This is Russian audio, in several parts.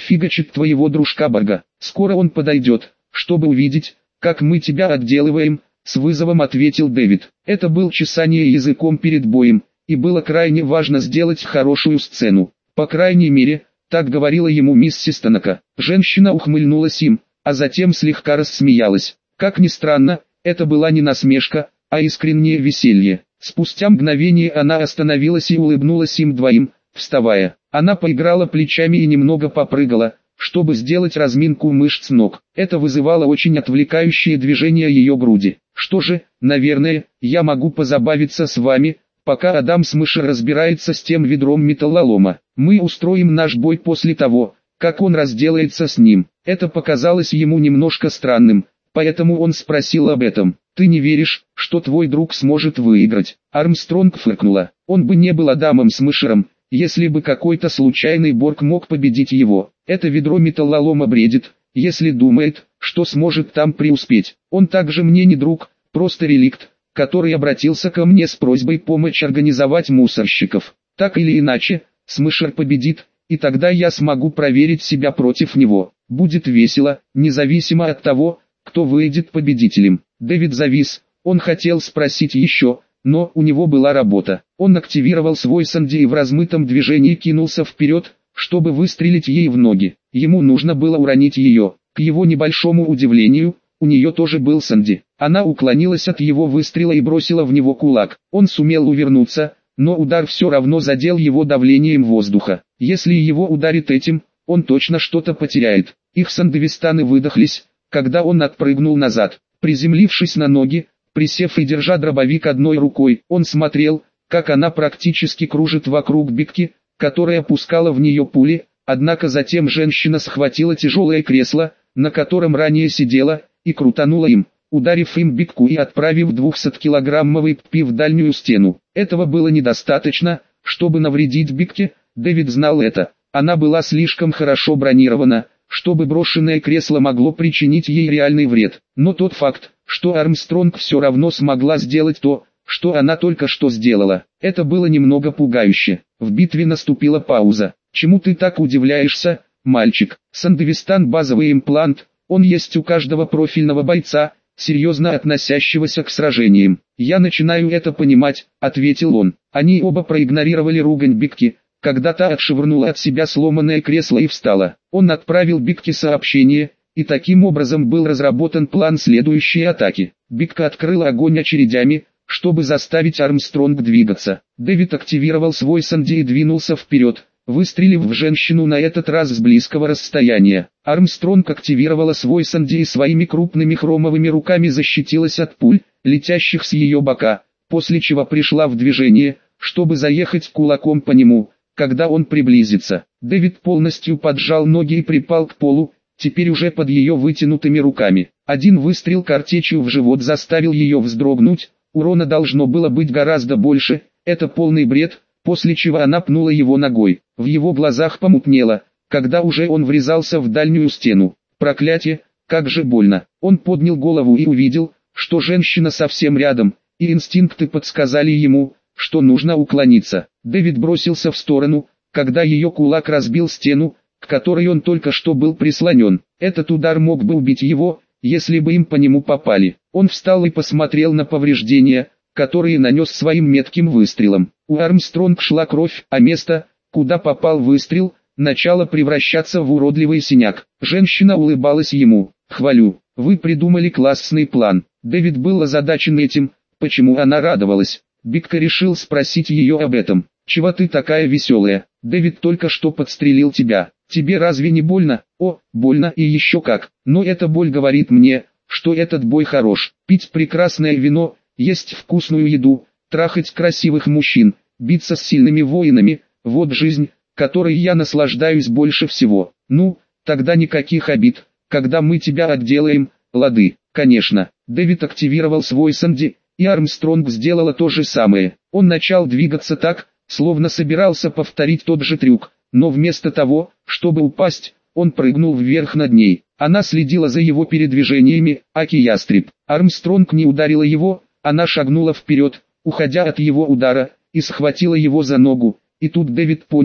отфигачит твоего дружка Барга. Скоро он подойдет, чтобы увидеть, как мы тебя отделываем», — с вызовом ответил Дэвид. Это был чесание языком перед боем, и было крайне важно сделать хорошую сцену. По крайней мере, так говорила ему миссис Танака. Женщина ухмыльнулась им, а затем слегка рассмеялась. Как ни странно, это была не насмешка, а искреннее веселье. Спустя мгновение она остановилась и улыбнулась им двоим, вставая. Она поиграла плечами и немного попрыгала, чтобы сделать разминку мышц ног. Это вызывало очень отвлекающие движения ее груди. «Что же, наверное, я могу позабавиться с вами, пока Адам Смышер разбирается с тем ведром металлолома. Мы устроим наш бой после того, как он разделается с ним». Это показалось ему немножко странным, поэтому он спросил об этом. «Ты не веришь, что твой друг сможет выиграть?» Армстронг фыркнула. Он бы не был Адамом Смышером, если бы какой-то случайный Борг мог победить его. Это ведро металлолома бредит, если думает, что сможет там преуспеть. Он также мне не друг, просто реликт, который обратился ко мне с просьбой помочь организовать мусорщиков. Так или иначе, Смышер победит, и тогда я смогу проверить себя против него. Будет весело, независимо от того, кто выйдет победителем. Дэвид завис, он хотел спросить еще, но у него была работа. Он активировал свой Санди и в размытом движении кинулся вперед, чтобы выстрелить ей в ноги. Ему нужно было уронить ее. К его небольшому удивлению, у нее тоже был Санди. Она уклонилась от его выстрела и бросила в него кулак. Он сумел увернуться, но удар все равно задел его давлением воздуха. Если его ударит этим, он точно что-то потеряет. Их сандевистаны выдохлись, когда он отпрыгнул назад. Приземлившись на ноги, присев и держа дробовик одной рукой, он смотрел, как она практически кружит вокруг Бикки, которая пускала в нее пули, однако затем женщина схватила тяжелое кресло, на котором ранее сидела, и крутанула им, ударив им Бикку и отправив 200-килограммовый ПП в дальнюю стену. Этого было недостаточно, чтобы навредить Бикке, Дэвид знал это. Она была слишком хорошо бронирована, чтобы брошенное кресло могло причинить ей реальный вред. Но тот факт, что Армстронг все равно смогла сделать то, что она только что сделала, это было немного пугающе. В битве наступила пауза. «Чему ты так удивляешься, мальчик? Сандевистан — базовый имплант, он есть у каждого профильного бойца, серьезно относящегося к сражениям. Я начинаю это понимать», — ответил он. Они оба проигнорировали ругань Бикки, когда та отшвырнула от себя сломанное кресло и встала. Он отправил Бикке сообщение, и таким образом был разработан план следующей атаки. Бикка открыла огонь очередями, чтобы заставить Армстронг двигаться. Дэвид активировал свой Санди и двинулся вперед, выстрелив в женщину на этот раз с близкого расстояния. Армстронг активировала свой Санди и своими крупными хромовыми руками защитилась от пуль, летящих с ее бока, после чего пришла в движение, чтобы заехать кулаком по нему, когда он приблизится. Дэвид полностью поджал ноги и припал к полу, теперь уже под ее вытянутыми руками. Один выстрел картечью в живот заставил ее вздрогнуть, урона должно было быть гораздо больше, это полный бред, после чего она пнула его ногой. В его глазах помутнело, когда уже он врезался в дальнюю стену. Проклятие, как же больно. Он поднял голову и увидел, что женщина совсем рядом, и инстинкты подсказали ему, что нужно уклониться. Дэвид бросился в сторону, когда ее кулак разбил стену, к которой он только что был прислонен. Этот удар мог бы убить его, если бы им по нему попали. Он встал и посмотрел на повреждения, которые нанес своим метким выстрелом. У Армстронг шла кровь, а место, куда попал выстрел, начало превращаться в уродливый синяк. Женщина улыбалась ему. «Хвалю, вы придумали классный план». Дэвид был озадачен этим, почему она радовалась. Бикка решил спросить ее об этом. «Чего ты такая веселая? Дэвид только что подстрелил тебя. Тебе разве не больно?» «О, больно и еще как. Но эта боль говорит мне, что этот бой хорош. Пить прекрасное вино, есть вкусную еду, трахать красивых мужчин, биться с сильными воинами – вот жизнь, которой я наслаждаюсь больше всего. Ну, тогда никаких обид, когда мы тебя отделаем, лады». Конечно, Дэвид активировал свой Санди, и Армстронг сделала то же самое. Он начал двигаться так, словно собирался повторить тот же трюк, но вместо того, чтобы упасть, он прыгнул вверх над ней. Она следила за его передвижениями, аки ястреб. Армстронг не ударила его, она шагнула вперед, уходя от его удара, и схватила его за ногу. И тут Дэвид понял,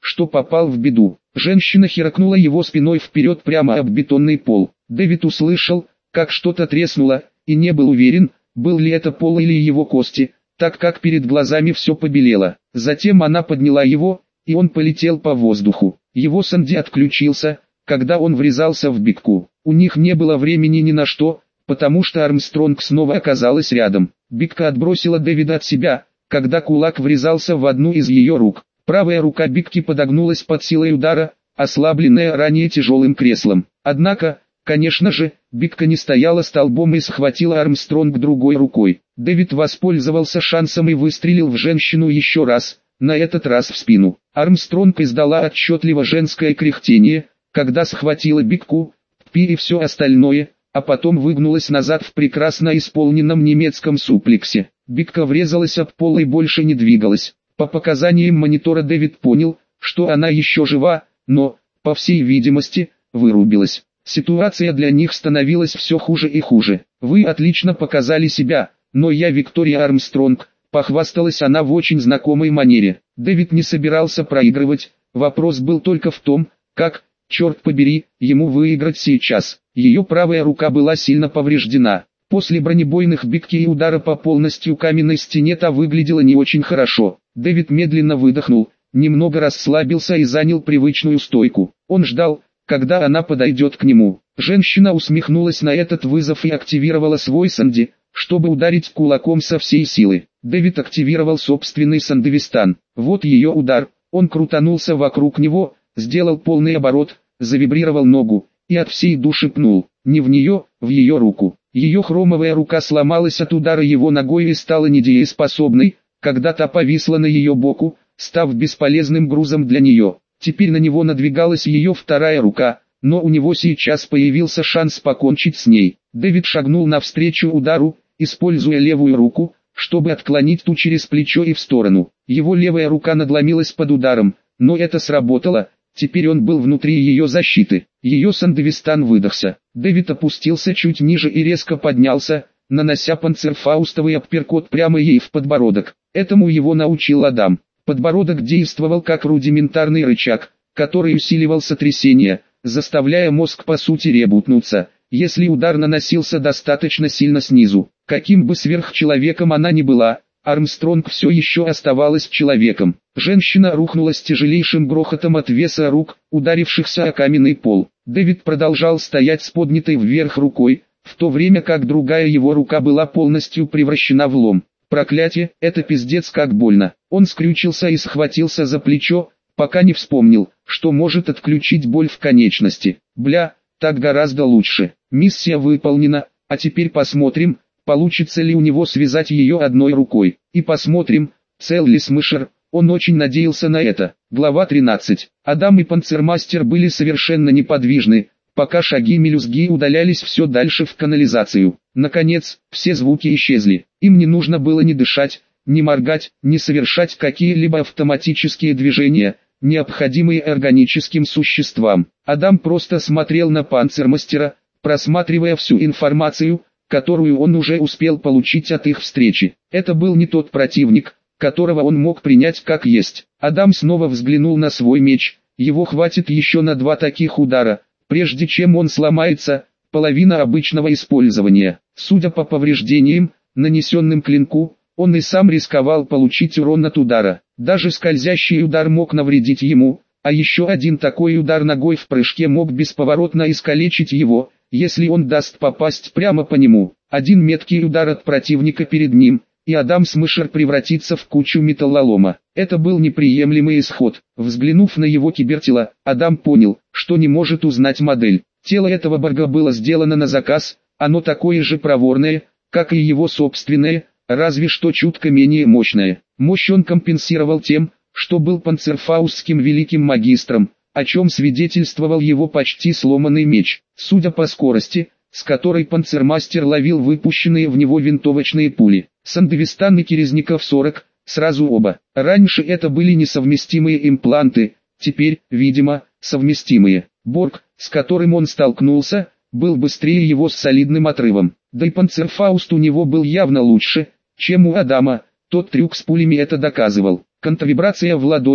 что попал в беду. Женщина херакнула его спиной вперед прямо об бетонный пол. Дэвид услышал, как что-то треснуло, и не был уверен, был ли это пол или его кости, так как перед глазами все побелело. Затем она подняла его, и он полетел по воздуху. Его Санди отключился, когда он врезался в Бигку. У них не было времени ни на что, потому что Армстронг снова оказалась рядом. Бигка отбросила Дэвида от себя, когда кулак врезался в одну из ее рук. Правая рука Бигки подогнулась под силой удара, ослабленная ранее тяжелым креслом. Однако, конечно же, Бигка не стояла столбом и схватила Армстронг другой рукой. Дэвид воспользовался шансом и выстрелил в женщину еще раз, на этот раз в спину. Армстронг издала отчетливо женское кряхтение, когда схватила Бигку, Пи и все остальное, а потом выгнулась назад в прекрасно исполненном немецком суплексе. Бигка врезалась об пол и больше не двигалась. По показаниям монитора Дэвид понял, что она еще жива, но, по всей видимости, вырубилась. Ситуация для них становилась все хуже и хуже. «Вы отлично показали себя, но я Виктория Армстронг», похвасталась она в очень знакомой манере. Дэвид не собирался проигрывать, вопрос был только в том, как, черт побери, ему выиграть сейчас. Ее правая рука была сильно повреждена. После бронебойных Бигки и удара по полностью каменной стене та выглядела не очень хорошо. Дэвид медленно выдохнул, немного расслабился и занял привычную стойку. Он ждал, когда она подойдет к нему. Женщина усмехнулась на этот вызов и активировала свой Санди, чтобы ударить кулаком со всей силы. Дэвид активировал собственный Сандевистан. Вот ее удар, он крутанулся вокруг него, сделал полный оборот, завибрировал ногу, и от всей души пнул, не в нее, в ее руку. Ее хромовая рука сломалась от удара его ногой и стала недееспособной, когда та повисла на ее боку, став бесполезным грузом для нее. Теперь на него надвигалась ее вторая рука, но у него сейчас появился шанс покончить с ней. Дэвид шагнул навстречу удару, используя левую руку, чтобы отклонить ту через плечо и в сторону. Его левая рука надломилась под ударом, но это сработало. Теперь он был внутри ее защиты. Ее Сандевистан выдохся. Дэвид опустился чуть ниже и резко поднялся, нанося панцерфаустовый апперкот прямо ей в подбородок. Этому его научил Адам. Подбородок действовал как рудиментарный рычаг, который усиливал сотрясение, заставляя мозг по сути ребутнуться, если удар наносился достаточно сильно снизу. Каким бы сверхчеловеком она ни была, Армстронг все еще оставалась человеком. Женщина рухнула с тяжелейшим грохотом от веса рук, ударившихся о каменный пол. Дэвид продолжал стоять с поднятой вверх рукой, в то время как другая его рука была полностью превращена в лом. Проклятие, это пиздец как больно. Он скрючился и схватился за плечо, пока не вспомнил, что может отключить боль в конечности. Бля, так гораздо лучше. Миссия выполнена, а теперь посмотрим, получится ли у него связать ее одной рукой. И посмотрим, цел ли Смышер. Он очень надеялся на это. Глава 13. Адам и Панцермастер были совершенно неподвижны, пока шаги мелюзги удалялись все дальше в канализацию. Наконец, все звуки исчезли. Им не нужно было ни дышать, ни моргать, ни совершать какие-либо автоматические движения, необходимые органическим существам. Адам просто смотрел на Панцермастера, просматривая всю информацию, которую он уже успел получить от их встречи. Это был не тот противник, которого он мог принять как есть. Адам снова взглянул на свой меч. Его хватит еще на 2 таких удара, прежде чем он сломается, половина обычного использования. Судя по повреждениям, нанесенным клинку, он и сам рисковал получить урон от удара. Даже скользящий удар мог навредить ему, а еще один такой удар ногой в прыжке мог бесповоротно искалечить его, если он даст попасть прямо по нему. Один меткий удар от противника перед ним, и Адам Смышер превратится в кучу металлолома. Это был неприемлемый исход. Взглянув на его кибертело, Адам понял, что не может узнать модель. Тело этого Борга было сделано на заказ, оно такое же проворное, как и его собственное, разве что чутко менее мощное. Мощь он компенсировал тем, что был панцерфаустским великим магистром, о чем свидетельствовал его почти сломанный меч. Судя по скорости, с которой Панцермастер ловил выпущенные в него винтовочные пули, Сандевистан и Керезников 40, сразу оба. Раньше это были несовместимые импланты, теперь, видимо, совместимые. Борг, с которым он столкнулся, был быстрее его с солидным отрывом. Да и Панцерфауст у него был явно лучше, чем у Адама, тот трюк с пулями это доказывал. Контрвибрация в ладонях,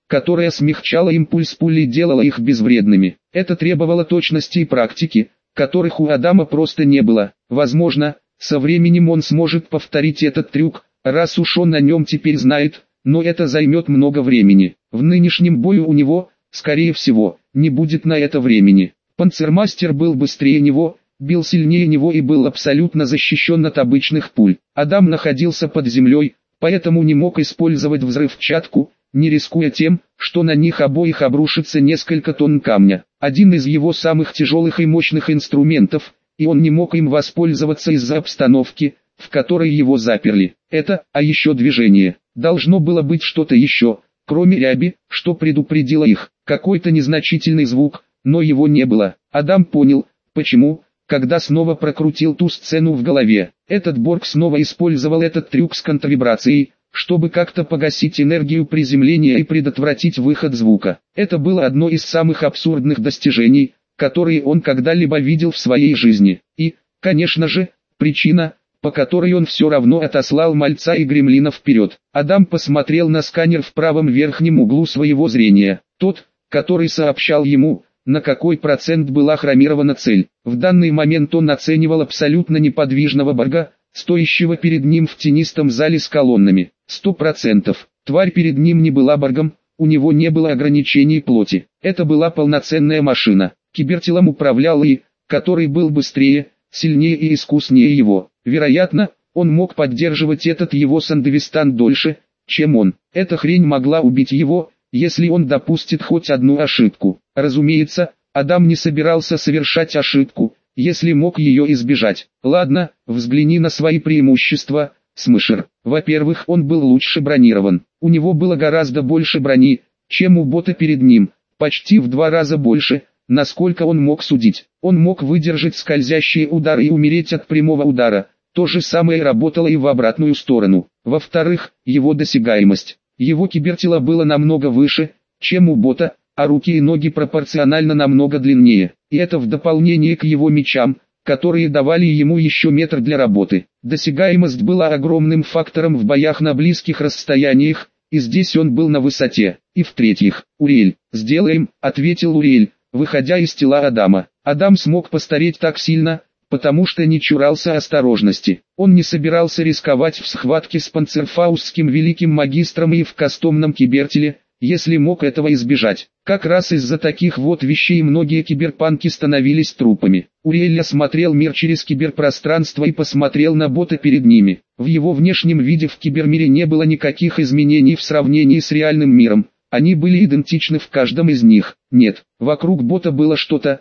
которая смягчала импульс пули и делала их безвредными. Это требовало точности и практики, которых у Адама просто не было. Возможно, со временем он сможет повторить этот трюк, раз уж он о нем теперь знает, но это займет много времени. В нынешнем бою у него, скорее всего, не будет на это времени. Панцермастер был быстрее него, бил сильнее него и был абсолютно защищен от обычных пуль. Адам находился под землей, поэтому не мог использовать взрывчатку, не рискуя тем, что на них обоих обрушится несколько тонн камня. Один из его самых тяжелых и мощных инструментов, и он не мог им воспользоваться из-за обстановки, в которой его заперли. А еще движение. Должно было быть что-то еще, кроме ряби, что предупредило их. Какой-то незначительный звук, но его не было. Адам понял, почему, когда снова прокрутил ту сцену в голове. Этот Борг снова использовал этот трюк с контрвибрацией, чтобы как-то погасить энергию приземления и предотвратить выход звука. Это было одно из самых абсурдных достижений, которые он когда-либо видел в своей жизни. И, конечно же, причина, по которой он все равно отослал мальца и гремлина вперед. Адам посмотрел на сканер в правом верхнем углу своего зрения. Тот, который сообщал ему, на какой процент была хромирована цель. В данный момент он оценивал абсолютно неподвижного Борга, стоящего перед ним в тенистом зале с колоннами. 100%. Тварь перед ним не была Боргом, у него не было ограничений плоти. Это была полноценная машина. Кибертелом управлял И, который был быстрее, сильнее и искуснее его. Вероятно, он мог поддерживать этот его сандевистан дольше, чем он. Эта хрень могла убить его, если он допустит хоть одну ошибку. Разумеется, Адам не собирался совершать ошибку, если мог ее избежать. Ладно, взгляни на свои преимущества, Смышер. Во-первых, он был лучше бронирован. У него было гораздо больше брони, чем у бота перед ним, почти в 2 раза больше, насколько он мог судить. Он мог выдержать скользящие удары и умереть от прямого удара. То же самое работало и в обратную сторону. Во-вторых, его досягаемость. Его кибертело было намного выше, чем у бота, а руки и ноги пропорционально намного длиннее. И это в дополнение к его мечам, которые давали ему еще метр для работы. Досягаемость была огромным фактором в боях на близких расстояниях, и здесь он был на высоте. И в-третьих, Уриэль. «Сделаем», — ответил Уриэль, выходя из тела Адама. Адам смог постареть так сильно, потому что не чурался осторожности. Он не собирался рисковать в схватке с панцерфаустским великим магистром и в кастомном кибертеле, если мог этого избежать. Как раз из-за таких вот вещей многие киберпанки становились трупами. Уриэль осмотрел мир через киберпространство и посмотрел на бота перед ними. В его внешнем виде в кибермире не было никаких изменений в сравнении с реальным миром. Они были идентичны в каждом из них. Нет, вокруг бота было что-то,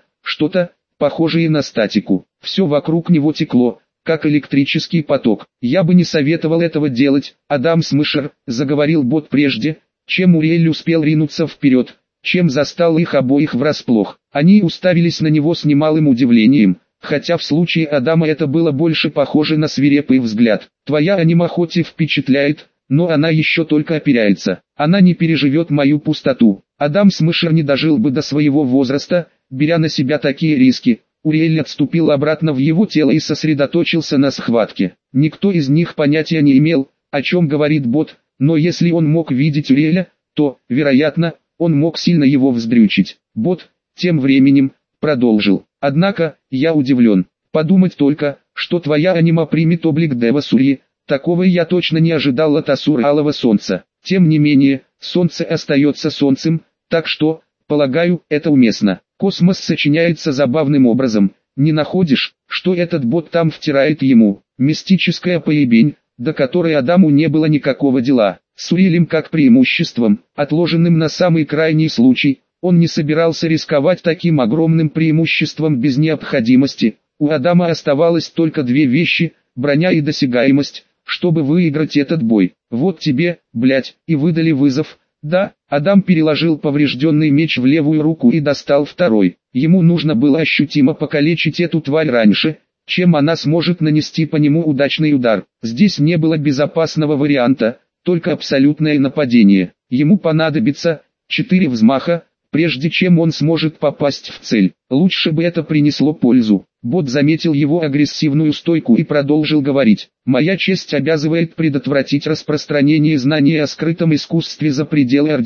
похожее на статику. Все вокруг него текло, как электрический поток. «Я бы не советовал этого делать, Адам Смышер», — заговорил бот прежде, чем Уриэль успел ринуться вперед, чем застал их обоих врасплох. Они уставились на него с немалым удивлением, хотя в случае Адама это было больше похоже на свирепый взгляд. «Твоя анима хоть и впечатляет, но она еще только опирается. Она не переживет мою пустоту». Адам Смышер не дожил бы до своего возраста, беря на себя такие риски. Уриэль отступил обратно в его тело и сосредоточился на схватке. Никто из них понятия не имел, о чем говорит бот, но если он мог видеть Уриэля, то, вероятно, он мог сильно его вздрючить. Бот, тем временем, продолжил. «Однако, я удивлен. Подумать только, что твоя анима примет облик Дева Сурьи. Такого я точно не ожидал от Асура Алого Солнца. Тем не менее, Солнце остается Солнцем, так что, полагаю, это уместно. Космос сочиняется забавным образом. Не находишь, что этот бот там втирает ему? Мистическая поебень, до которой Адаму не было никакого дела. С Уриэлем как преимуществом, отложенным на самый крайний случай, он не собирался рисковать таким огромным преимуществом без необходимости. У Адама оставалось только 2 вещи, броня и досягаемость, чтобы выиграть этот бой. Вот тебе, блять, и выдали вызов. Да, Адам переложил поврежденный меч в левую руку и достал второй. Ему нужно было ощутимо покалечить эту тварь раньше, чем она сможет нанести по нему удачный удар. Здесь не было безопасного варианта, только абсолютное нападение. Ему понадобится 4 взмаха, прежде чем он сможет попасть в цель. Лучше бы это принесло пользу. Бот заметил его агрессивную стойку и продолжил говорить. «Моя честь обязывает предотвратить распространение знаний о скрытом искусстве за пределы Ордена.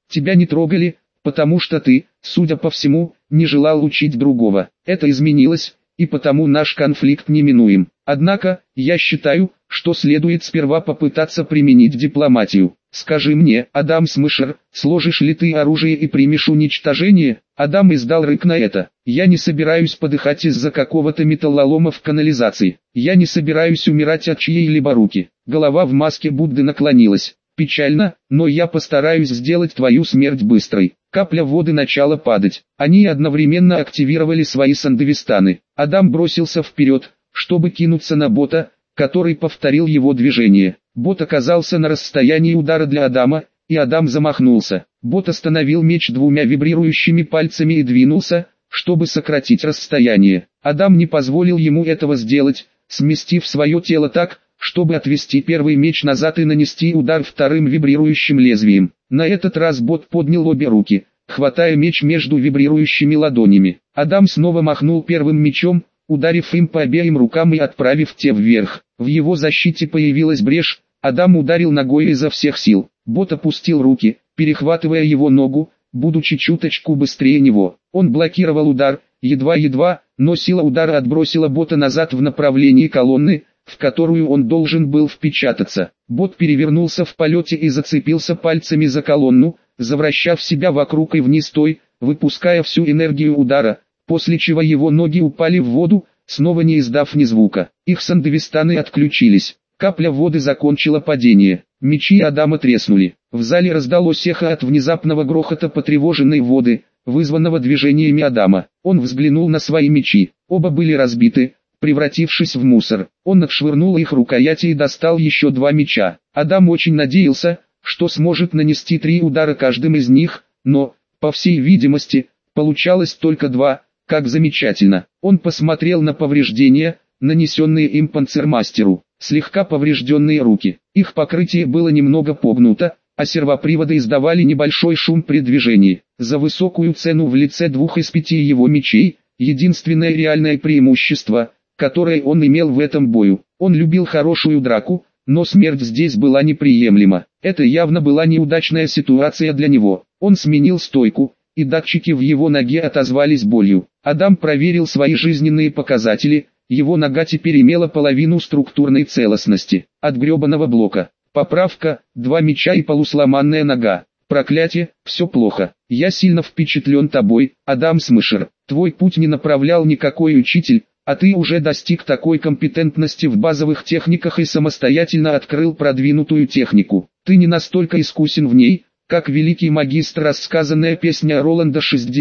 Тебя не трогали, потому что ты, судя по всему, не желал учить другого. Это изменилось, и потому наш конфликт неминуем. Однако, я считаю, что следует сперва попытаться применить дипломатию. Скажи мне, Адам Смышер, сложишь ли ты оружие и примешь уничтожение? Адам издал рык на это. Я не собираюсь подыхать из-за какого-то металлолома в канализации. Я не собираюсь умирать от чьей-либо руки. Голова в маске Будды наклонилась. Печально, но я постараюсь сделать твою смерть быстрой. Капля воды начала падать. Они одновременно активировали свои сандевистаны. Адам бросился вперед, чтобы кинуться на бота, который повторил его движение. Бот оказался на расстоянии удара для Адама, и Адам замахнулся. Бот остановил меч двумя вибрирующими пальцами и двинулся, чтобы сократить расстояние. Адам не позволил ему этого сделать, сместив свое тело так, чтобы отвести первый меч назад и нанести удар вторым вибрирующим лезвием. На этот раз бот поднял обе руки, хватая меч между вибрирующими ладонями. Адам снова махнул первым мечом, ударив им по обеим рукам и отправив те вверх. В его защите появилась брешь, Адам ударил ногой изо всех сил. Бот опустил руки, перехватывая его ногу, будучи чуточку быстрее него. Он блокировал удар, едва-едва, но сила удара отбросила бота назад в направлении колонны, в которую он должен был впечататься. Бот перевернулся в полете и зацепился пальцами за колонну, завращав себя вокруг и вниз той, выпуская всю энергию удара, после чего его ноги упали в воду, снова не издав ни звука. Их сандевистаны отключились. Капля воды закончила падение. Мечи Адама треснули. В зале раздалось эхо от внезапного грохота потревоженной воды, вызванного движениями Адама. Он взглянул на свои мечи. Оба были разбиты, превратившись в мусор. Он отшвырнул их рукояти и достал еще два меча. Адам очень надеялся, что сможет нанести 3 удара каждым из них, но, по всей видимости, получалось только 2. Как замечательно. Он посмотрел на повреждения, нанесенные им панцирмастеру. Слегка поврежденные руки. Их покрытие было немного погнуто, а сервоприводы издавали небольшой шум при движении. За высокую цену в лице 2 из 5 его мечей, единственное реальное преимущество, которое он имел в этом бою. Он любил хорошую драку, но смерть здесь была неприемлема. Это явно была неудачная ситуация для него. Он сменил стойку, и датчики в его ноге отозвались болью. Адам проверил свои жизненные показатели. Его нога теперь имела половину структурной целостности. От гребаного блока. Поправка, 2 меча и полусломанная нога. Проклятие, все плохо. Я сильно впечатлен тобой, Адам Смышер. Твой путь не направлял никакой учитель, а ты уже достиг такой компетентности в базовых техниках и самостоятельно открыл продвинутую технику. Ты не настолько искусен в ней, как великий магистр рассказанная песня Роланда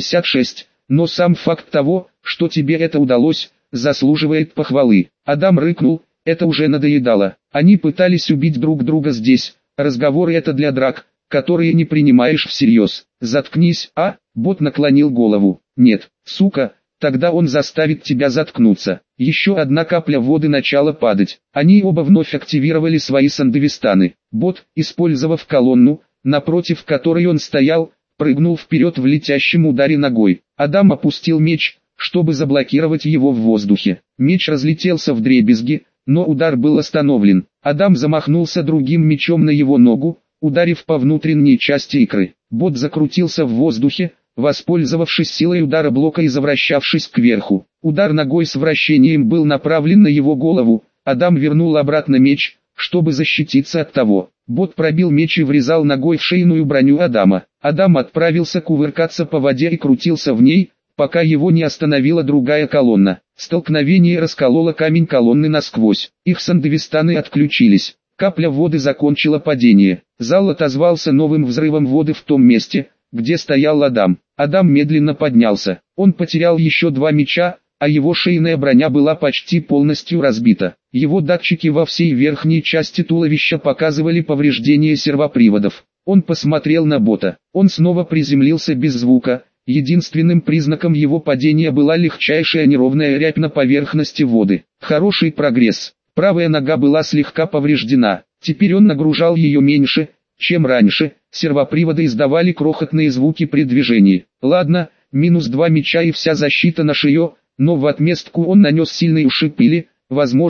66, но сам факт того, что тебе это удалось, заслуживает похвалы. Адам рыкнул, это уже надоедало. Они пытались убить друг друга здесь, разговоры это для драк, которые не принимаешь всерьез. Заткнись, а? Бот наклонил голову. Нет, сука, тогда он заставит тебя заткнуться. Еще одна капля воды начала падать. Они оба вновь активировали свои сандевистаны. Бот, использовав колонну, напротив которой он стоял, прыгнул вперед в летящем ударе ногой. Адам опустил меч, чтобы заблокировать его в воздухе. Меч разлетелся вдребезги, но удар был остановлен. Адам замахнулся другим мечом на его ногу, ударив по внутренней части икры. Бот закрутился в воздухе, воспользовавшись силой удара блока и завращавшись кверху. Удар ногой с вращением был направлен на его голову. Адам вернул обратно меч, чтобы защититься от того. Бот пробил меч и врезал ногой в шейную броню Адама. Адам отправился кувыркаться по воде и крутился в ней, пока его не остановила другая колонна. Столкновение раскололо камень колонны насквозь. Их сандевистаны отключились. Капля воды закончила падение. Зал отозвался новым взрывом воды в том месте, где стоял Адам. Адам медленно поднялся. Он потерял еще 2 меча, а его шейная броня была почти полностью разбита. Его датчики во всей верхней части туловища показывали повреждения сервоприводов. Он посмотрел на бота. Он снова приземлился без звука. Единственным признаком его падения была легчайшая неровная рябь на поверхности воды. Хороший прогресс. Правая нога была слегка повреждена. Теперь он нагружал ее меньше, чем раньше. Сервоприводы издавали крохотные звуки при движении. Ладно, минус 2 меча и вся защита на шее, но в отместку он нанес сильный ушиб или, возможно,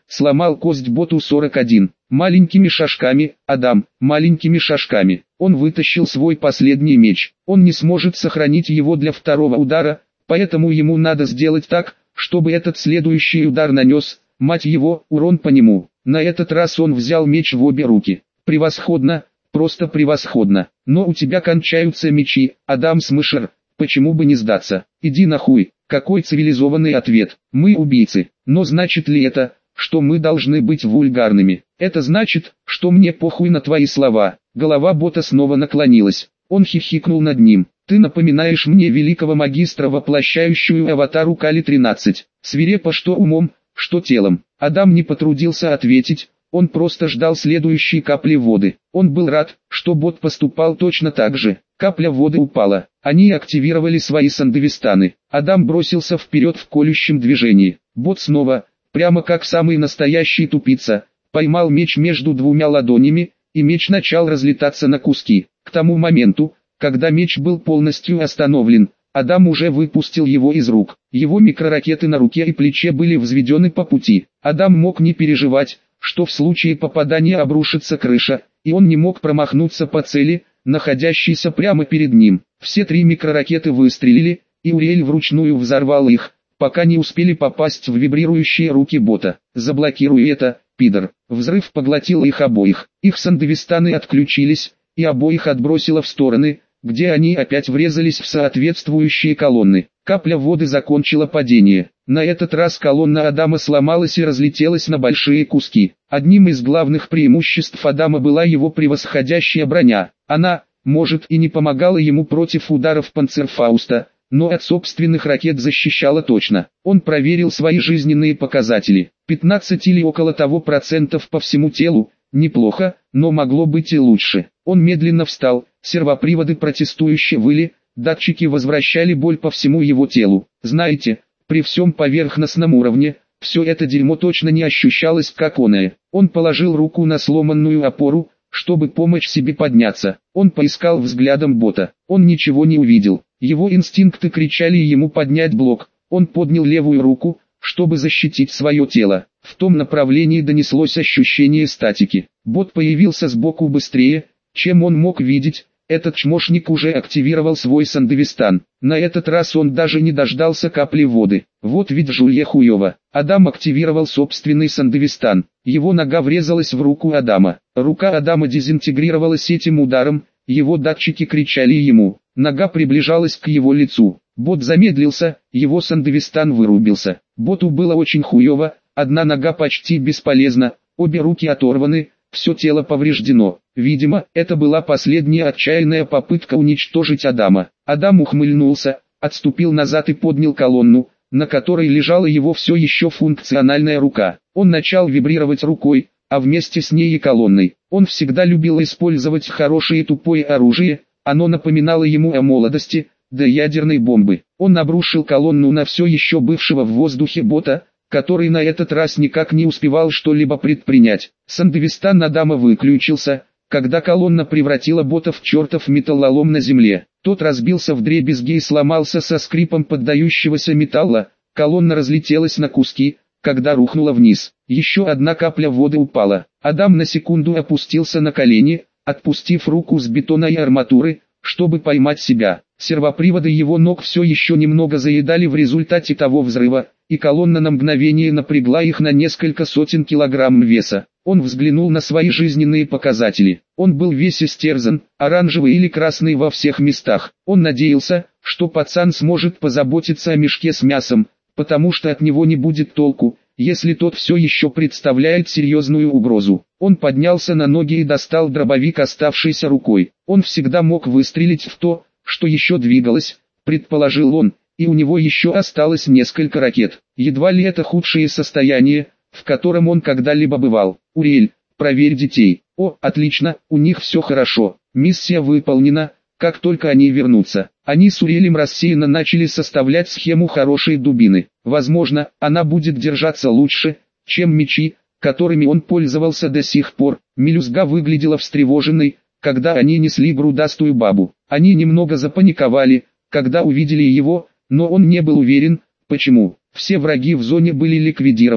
сломал кость боту 41. Маленькими шажками, Адам, маленькими шажками. Он вытащил свой последний меч. Он не сможет сохранить его для второго удара, поэтому ему надо сделать так, чтобы этот следующий удар нанес, мать его, урон по нему. На этот раз он взял меч в обе руки. Превосходно, просто превосходно. Но у тебя кончаются мечи, Адам Смышер, почему бы не сдаться? Иди нахуй. Какой цивилизованный ответ. Мы убийцы. Но значит ли это, что мы должны быть вульгарными? Это значит, что мне похуй на твои слова. Голова бота снова наклонилась. Он хихикнул над ним. Ты напоминаешь мне великого магистра, воплощающую аватару Кали-13. Свирепо что умом, что телом. Адам не потрудился ответить, он просто ждал следующей капли воды. Он был рад, что бот поступал точно так же. Капля воды упала. Они активировали свои сандевистаны. Адам бросился вперед в колющем движении. Бот снова, прямо как самый настоящий тупица, поймал меч между двумя ладонями, и меч начал разлетаться на куски. К тому моменту, когда меч был полностью остановлен, Адам уже выпустил его из рук. Его микроракеты на руке и плече были взведены по пути. Адам мог не переживать, что в случае попадания обрушится крыша, и он не мог промахнуться по цели, находящейся прямо перед ним. Все 3 микроракеты выстрелили, и Уриэль вручную взорвал их, пока не успели попасть в вибрирующие руки бота. «Заблокируй это, пидор!» Взрыв поглотил их обоих. Их сандевистаны отключились, и обоих отбросило в стороны, где они опять врезались в соответствующие колонны. Капля воды закончила падение. На этот раз колонна Адама сломалась и разлетелась на большие куски. Одним из главных преимуществ Адама была его превосходящая броня. Она, может, и не помогала ему против ударов панцерфауста, но от собственных ракет защищала точно. Он проверил свои жизненные показатели. 15 или около того процентов по всему телу. Неплохо, но могло быть и лучше. Он медленно встал, сервоприводы протестующе выли, датчики возвращали боль по всему его телу. Знаете, при всем поверхностном уровне, все это дерьмо точно не ощущалось как оное. Он положил руку на сломанную опору, чтобы помочь себе подняться. Он поискал взглядом бота. Он ничего не увидел. Его инстинкты кричали ему поднять блок. Он поднял левую руку, чтобы защитить свое тело. В том направлении донеслось ощущение статики. Бот появился сбоку быстрее, чем он мог видеть. Этот чмошник уже активировал свой сандевистан. На этот раз он даже не дождался капли воды. Вот ведь жулье хуево. Адам активировал собственный сандевистан. Его нога врезалась в руку Адама. Рука Адама дезинтегрировалась этим ударом, его датчики кричали ему. Нога приближалась к его лицу. Бот замедлился, его сандевистан вырубился. Боту было очень хуево, одна нога почти бесполезна, обе руки оторваны, все тело повреждено. Видимо, это была последняя отчаянная попытка уничтожить Адама. Адам ухмыльнулся, отступил назад и поднял колонну, на которой лежала его все еще функциональная рука. Он начал вибрировать рукой, а вместе с ней и колонной. Он всегда любил использовать хорошее и тупое оружие, оно напоминало ему о молодости, до ядерной бомбы. Он обрушил колонну на все еще бывшего в воздухе бота, который на этот раз никак не успевал что-либо предпринять. Сандевистан Адама выключился, когда колонна превратила бота в чертов металлолом на земле. Тот разбился вдребезги и сломался со скрипом поддающегося металла, колонна разлетелась на куски, когда рухнула вниз. Еще одна капля воды упала. Адам на секунду опустился на колени, отпустив руку с бетона и арматуры, чтобы поймать себя. Сервоприводы его ног все еще немного заедали в результате того взрыва, и колонна на мгновение напрягла их на несколько сотен килограмм веса. Он взглянул на свои жизненные показатели. Он был весь истерзан, оранжевый или красный во всех местах. Он надеялся, что пацан сможет позаботиться о мешке с мясом, потому что от него не будет толку, если тот все еще представляет серьезную угрозу. Он поднялся на ноги и достал дробовик оставшейся рукой. Он всегда мог выстрелить в то, что еще двигалось, предположил он, и у него еще осталось несколько ракет. Едва ли это худшее состояние, в котором он когда-либо бывал. Уриэль, проверь детей. О, отлично, у них все хорошо. Миссия выполнена, как только они вернутся. Они с Уриэлем рассеянно начали составлять схему хорошей дубины. Возможно, она будет держаться лучше, чем мечи, которыми он пользовался до сих пор. Мелюзга выглядела встревоженной, когда они несли грудастую бабу. Они немного запаниковали, когда увидели его, но он не был уверен, почему. Все враги в зоне были ликвидированы,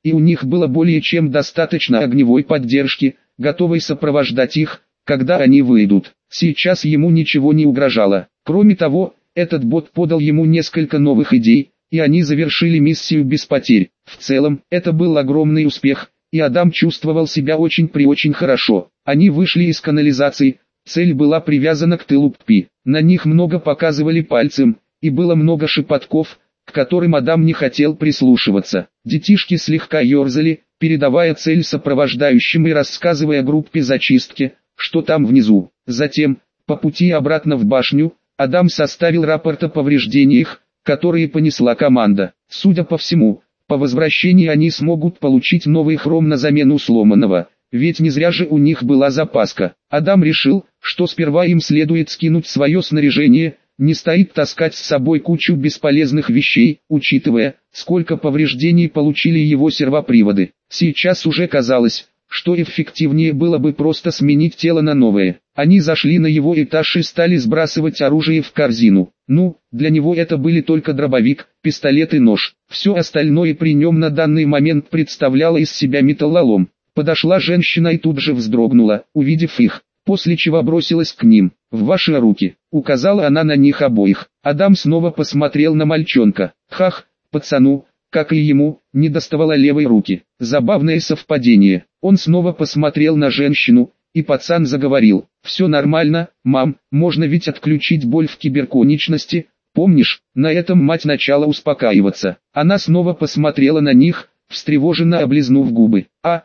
и у них было более чем достаточно огневой поддержки, готовой сопровождать их, когда они выйдут. Сейчас ему ничего не угрожало. Кроме того, этот бот подал ему несколько новых идей, и они завершили миссию без потерь. В целом, это был огромный успех, и Адам чувствовал себя очень хорошо. Они вышли из канализации, цель была привязана к тылу Ппи. На них много показывали пальцем, и было много шепотков, к которым Адам не хотел прислушиваться. Детишки слегка ерзали, передавая цель сопровождающим и рассказывая группе зачистки, что там внизу. Затем, по пути обратно в башню, Адам составил рапорт о повреждениях, которые понесла команда. Судя по всему, по возвращении они смогут получить новый хром на замену сломанного, ведь не зря же у них была запаска. Адам решил, что сперва им следует скинуть свое снаряжение, не стоит таскать с собой кучу бесполезных вещей, учитывая, сколько повреждений получили его сервоприводы. Сейчас уже казалось, что эффективнее было бы просто сменить тело на новое. Они зашли на его этаж и стали сбрасывать оружие в корзину. Для него это были только дробовик, пистолет и нож. Все остальное при нем на данный момент представляло из себя металлолом. Подошла женщина и тут же вздрогнула, увидев их, после чего бросилась к ним. «В ваши руки», — указала она на них обоих. Адам снова посмотрел на мальчонка. Пацану, как и ему, не доставало левой руки. Забавное совпадение. Он снова посмотрел на женщину, и пацан заговорил. «Все нормально, мам, можно ведь отключить боль в киберконечности, помнишь?» На этом мать начала успокаиваться. Она снова посмотрела на них, встревоженно облизнув губы.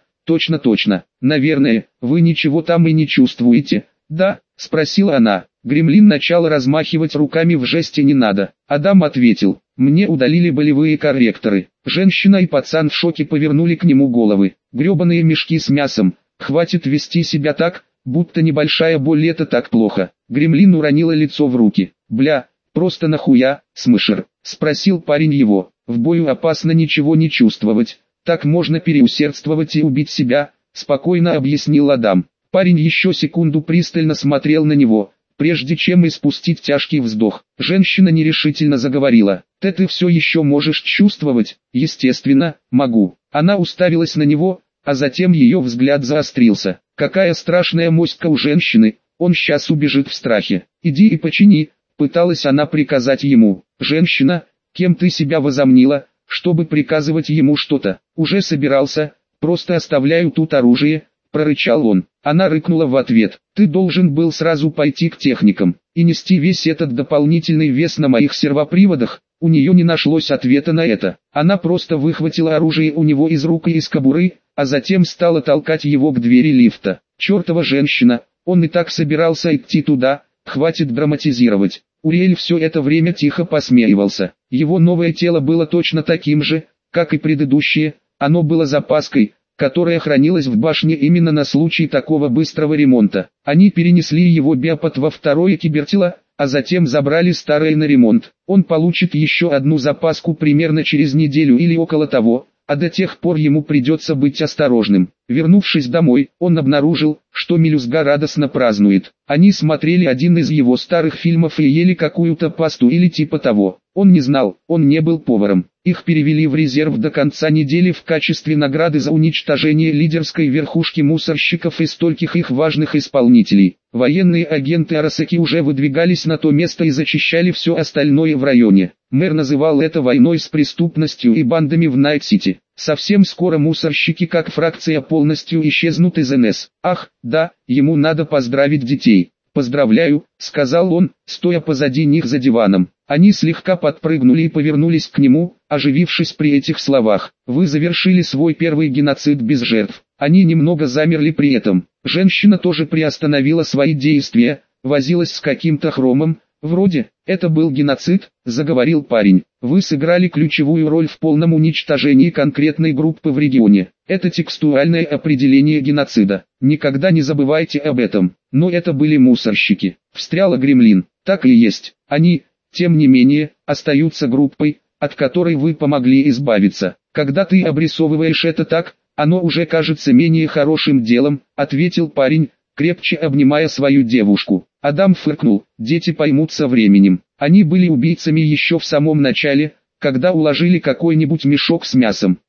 Точно, наверное, вы ничего там и не чувствуете, да?» — спросила она. Гремлин начал размахивать руками в жесте «не надо». Адам ответил: «Мне удалили болевые корректоры». Женщина и пацан в шоке повернули к нему головы. «Гребаные мешки с мясом, хватит вести себя так, будто небольшая боль это так плохо». Гремлин уронила лицо в руки. «Бля, просто нахуя, смышер?» — спросил парень его. «В бою опасно ничего не чувствовать, так можно переусердствовать и убить себя», — спокойно объяснил Адам. Парень еще секунду пристально смотрел на него, прежде чем испустить тяжкий вздох. Женщина нерешительно заговорила. Ты все еще можешь чувствовать?» «Естественно, могу». Она уставилась на него, а затем ее взгляд заострился. «Какая страшная моська у женщины, он сейчас убежит в страхе. Иди и почини», — пыталась она приказать ему. «Женщина, кем ты себя возомнила, чтобы приказывать ему что-то?» «Уже собирался, просто оставляю тут оружие», — прорычал он. Она рыкнула в ответ: «Ты должен был сразу пойти к техникам и нести весь этот дополнительный вес на моих сервоприводах». У нее не нашлось ответа на это. Она просто выхватила оружие у него из рук и из кобуры, а затем стала толкать его к двери лифта. «Чертова женщина, он и так собирался идти туда, хватит драматизировать». Уриэль все это время тихо посмеивался. Его новое тело было точно таким же, как и предыдущее, оно было запаской, которая хранилась в башне именно на случай такого быстрого ремонта. Они перенесли его биопод во второе кибертело, а затем забрали старое на ремонт. Он получит еще одну запаску примерно через неделю или около того, а до тех пор ему придется быть осторожным. Вернувшись домой, он обнаружил, что мелюзга радостно празднует. Они смотрели один из его старых фильмов и ели какую-то пасту или типа того. Он не знал, он не был поваром. Их перевели в резерв до конца недели в качестве награды за уничтожение лидерской верхушки мусорщиков и стольких их важных исполнителей. Военные агенты Арасаки уже выдвигались на то место и зачищали все остальное в районе. Мэр называл это войной с преступностью и бандами в Найт-Сити. Совсем скоро мусорщики как фракция полностью исчезнут из НС. «Ах, да, ему надо поздравить детей». «Поздравляю», — сказал он, стоя позади них за диваном. Они слегка подпрыгнули и повернулись к нему, оживившись при этих словах. «Вы завершили свой первый геноцид без жертв». Они немного замерли при этом. Женщина тоже приостановила свои действия, возилась с каким-то хромом. «Вроде, это был геноцид», — заговорил парень. «Вы сыграли ключевую роль в полном уничтожении конкретной группы в регионе. Это текстуальное определение геноцида. Никогда не забывайте об этом». «Но это были мусорщики», — встряла Гремлин. «Так и есть. Они, тем не менее, остаются группой, от которой вы помогли избавиться. Когда ты обрисовываешь это так, оно уже кажется менее хорошим делом», — ответил парень, крепче обнимая свою девушку. Адам фыркнул: «Дети поймут со временем. Они были убийцами еще в самом начале, когда уложили какой-нибудь мешок с мясом.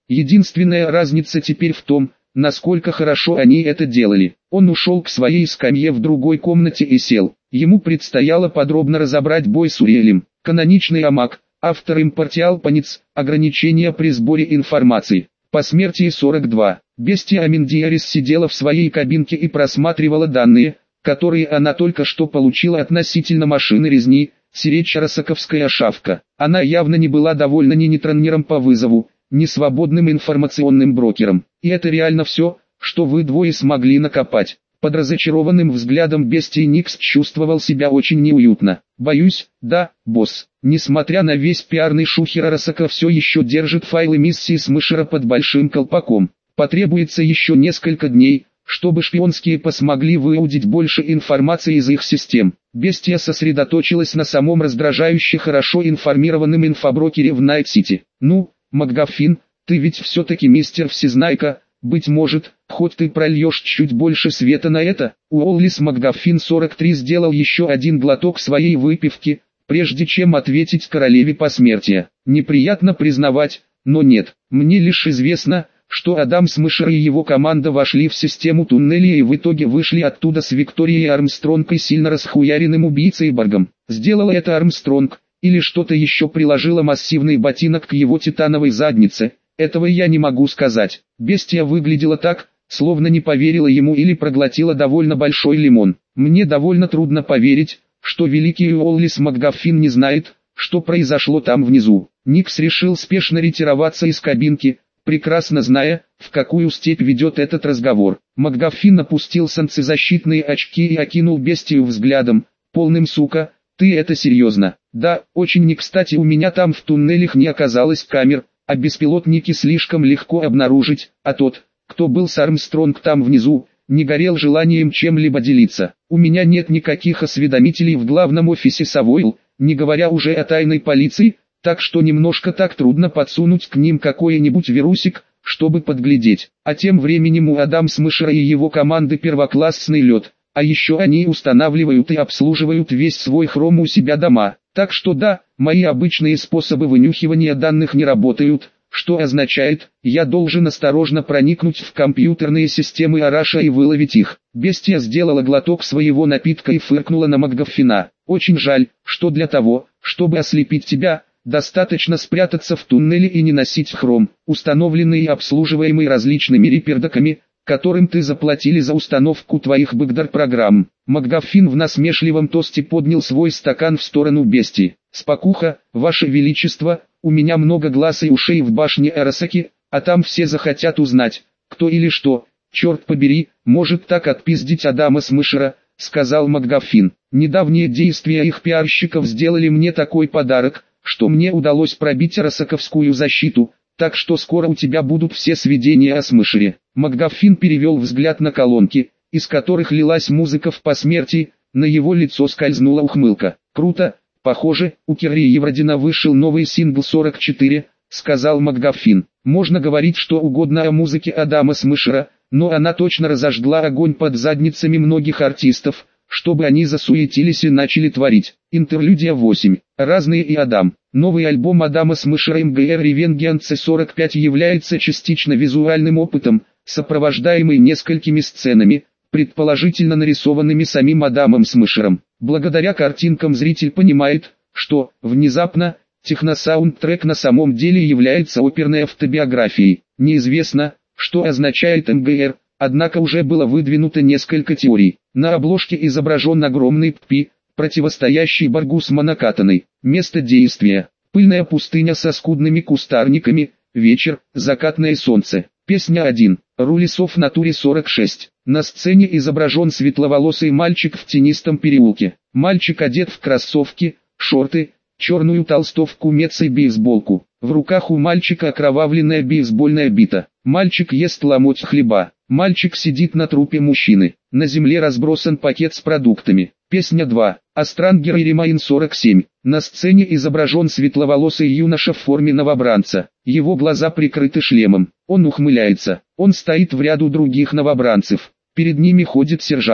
Единственная разница теперь в том, насколько хорошо они это делали. Он ушел к своей скамье в другой комнате и сел. Ему предстояло подробно разобрать бой с Уриэлем. Каноничный Амак, автор Импортиал Панец, ограничения при сборе информации. Посмертие 42. Бестия Аминдиарис сидела в своей кабинке и просматривала данные, которые она только что получила относительно машины резни, Сиречь Росаковская шавка. Она явно не была довольна ни нейтронером по вызову, ни свободным информационным брокером. И это реально все, что вы двое смогли накопать. Под разочарованным взглядом бестии Никс чувствовал себя очень неуютно. Боюсь, да, босс. Несмотря на весь пиарный шухер, Росаков все еще держит файлы миссии Смышера под большим колпаком. Потребуется еще несколько дней, чтобы шпионские посмогли выудить больше информации из их систем. Бестия сосредоточилась на самом раздражающе хорошо информированном инфоброкере в Найт-Сити. Ну, МакГаффин, ты ведь все-таки мистер Всезнайка, быть может, хоть ты прольешь чуть больше света на это? Уоллис МакГаффин 43 сделал еще один глоток своей выпивки, прежде чем ответить королеве посмертия. Неприятно признавать, но нет, мне лишь известно, что Адам Смышер и его команда вошли в систему туннеля и в итоге вышли оттуда с Викторией Армстронг и сильно расхуяренным убийцей Баргом. Сделала это Армстронг, или что-то еще приложила массивный ботинок к его титановой заднице, этого я не могу сказать. Бестия выглядела так, словно не поверила ему или проглотила довольно большой лимон. Мне довольно трудно поверить, что великий Уоллис МакГаффин не знает, что произошло там внизу. Никс решил спешно ретироваться из кабинки, прекрасно зная, в какую степь ведет этот разговор. МакГаффин опустил солнцезащитные очки и окинул бестию взглядом, полным сука, ты это серьезно? Да, очень не кстати, у меня там в туннелях не оказалось камер, а беспилотники слишком легко обнаружить, а тот, кто был с Армстронг там внизу, не горел желанием чем-либо делиться. У меня нет никаких осведомителей в главном офисе Савойл, не говоря уже о тайной полиции, так что немножко так трудно подсунуть к ним какой-нибудь вирусик, чтобы подглядеть. А тем временем у Адам Смышера и его команды первоклассный лед, а еще они устанавливают и обслуживают весь свой хром у себя дома. Так что да, мои обычные способы вынюхивания данных не работают, что означает, я должен осторожно проникнуть в компьютерные системы Араша и выловить их. Бестия сделала глоток своего напитка и фыркнула на МакГаффина. Очень жаль, что для того, чтобы ослепить тебя, достаточно спрятаться в туннеле и не носить хром, установленный и обслуживаемый различными репердоками, которым ты заплатили за установку твоих бигдар-программ. МакГаффин в насмешливом тосте поднял свой стакан в сторону бестии. Спокуха, ваше величество, у меня много глаз и ушей в башне Арасаки, а там все захотят узнать, кто или что, черт побери, может так отпиздить Адама Смышера, сказал МакГаффин. Недавние действия их пиарщиков сделали мне такой подарок, что мне удалось пробить Арасаковскую защиту, так что скоро у тебя будут все сведения о Смышере. МакГаффин перевел взгляд на колонки, из которых лилась музыка в посмертии, на его лицо скользнула ухмылка. Круто, похоже, у Керри Евродина вышел новый сингл 44, сказал МакГаффин. Можно говорить что угодно о музыке Адама Смышера, но она точно разожгла огонь под задницами многих артистов, чтобы они засуетились и начали творить. Интерлюдия 8. Разные и Адам. Новый альбом Адама Смышера МГР Ревенгианце 45 является частично визуальным опытом, сопровождаемый несколькими сценами, предположительно нарисованными самим Адамом Смышером. Благодаря картинкам зритель понимает, что, внезапно, техносаундтрек на самом деле является оперной автобиографией. Неизвестно, что означает МГР, однако уже было выдвинуто несколько теорий. На обложке изображен огромный Ппи, противостоящий Баргу с монокатаной. Место действия – пыльная пустыня со скудными кустарниками, вечер, закатное солнце. Песня 1. Рулисов натуре 46. На сцене изображен светловолосый мальчик в тенистом переулке. Мальчик одет в кроссовки, шорты, черную толстовку мец и бейсболку. В руках у мальчика окровавленная бейсбольная бита. Мальчик ест ломоть хлеба. Мальчик сидит на трупе мужчины. На земле разбросан пакет с продуктами. Песня 2. Астрангер и Ремайн 47. На сцене изображен светловолосый юноша в форме новобранца. Его глаза прикрыты шлемом. Он ухмыляется. Он стоит в ряду других новобранцев. Перед ними ходит сержант.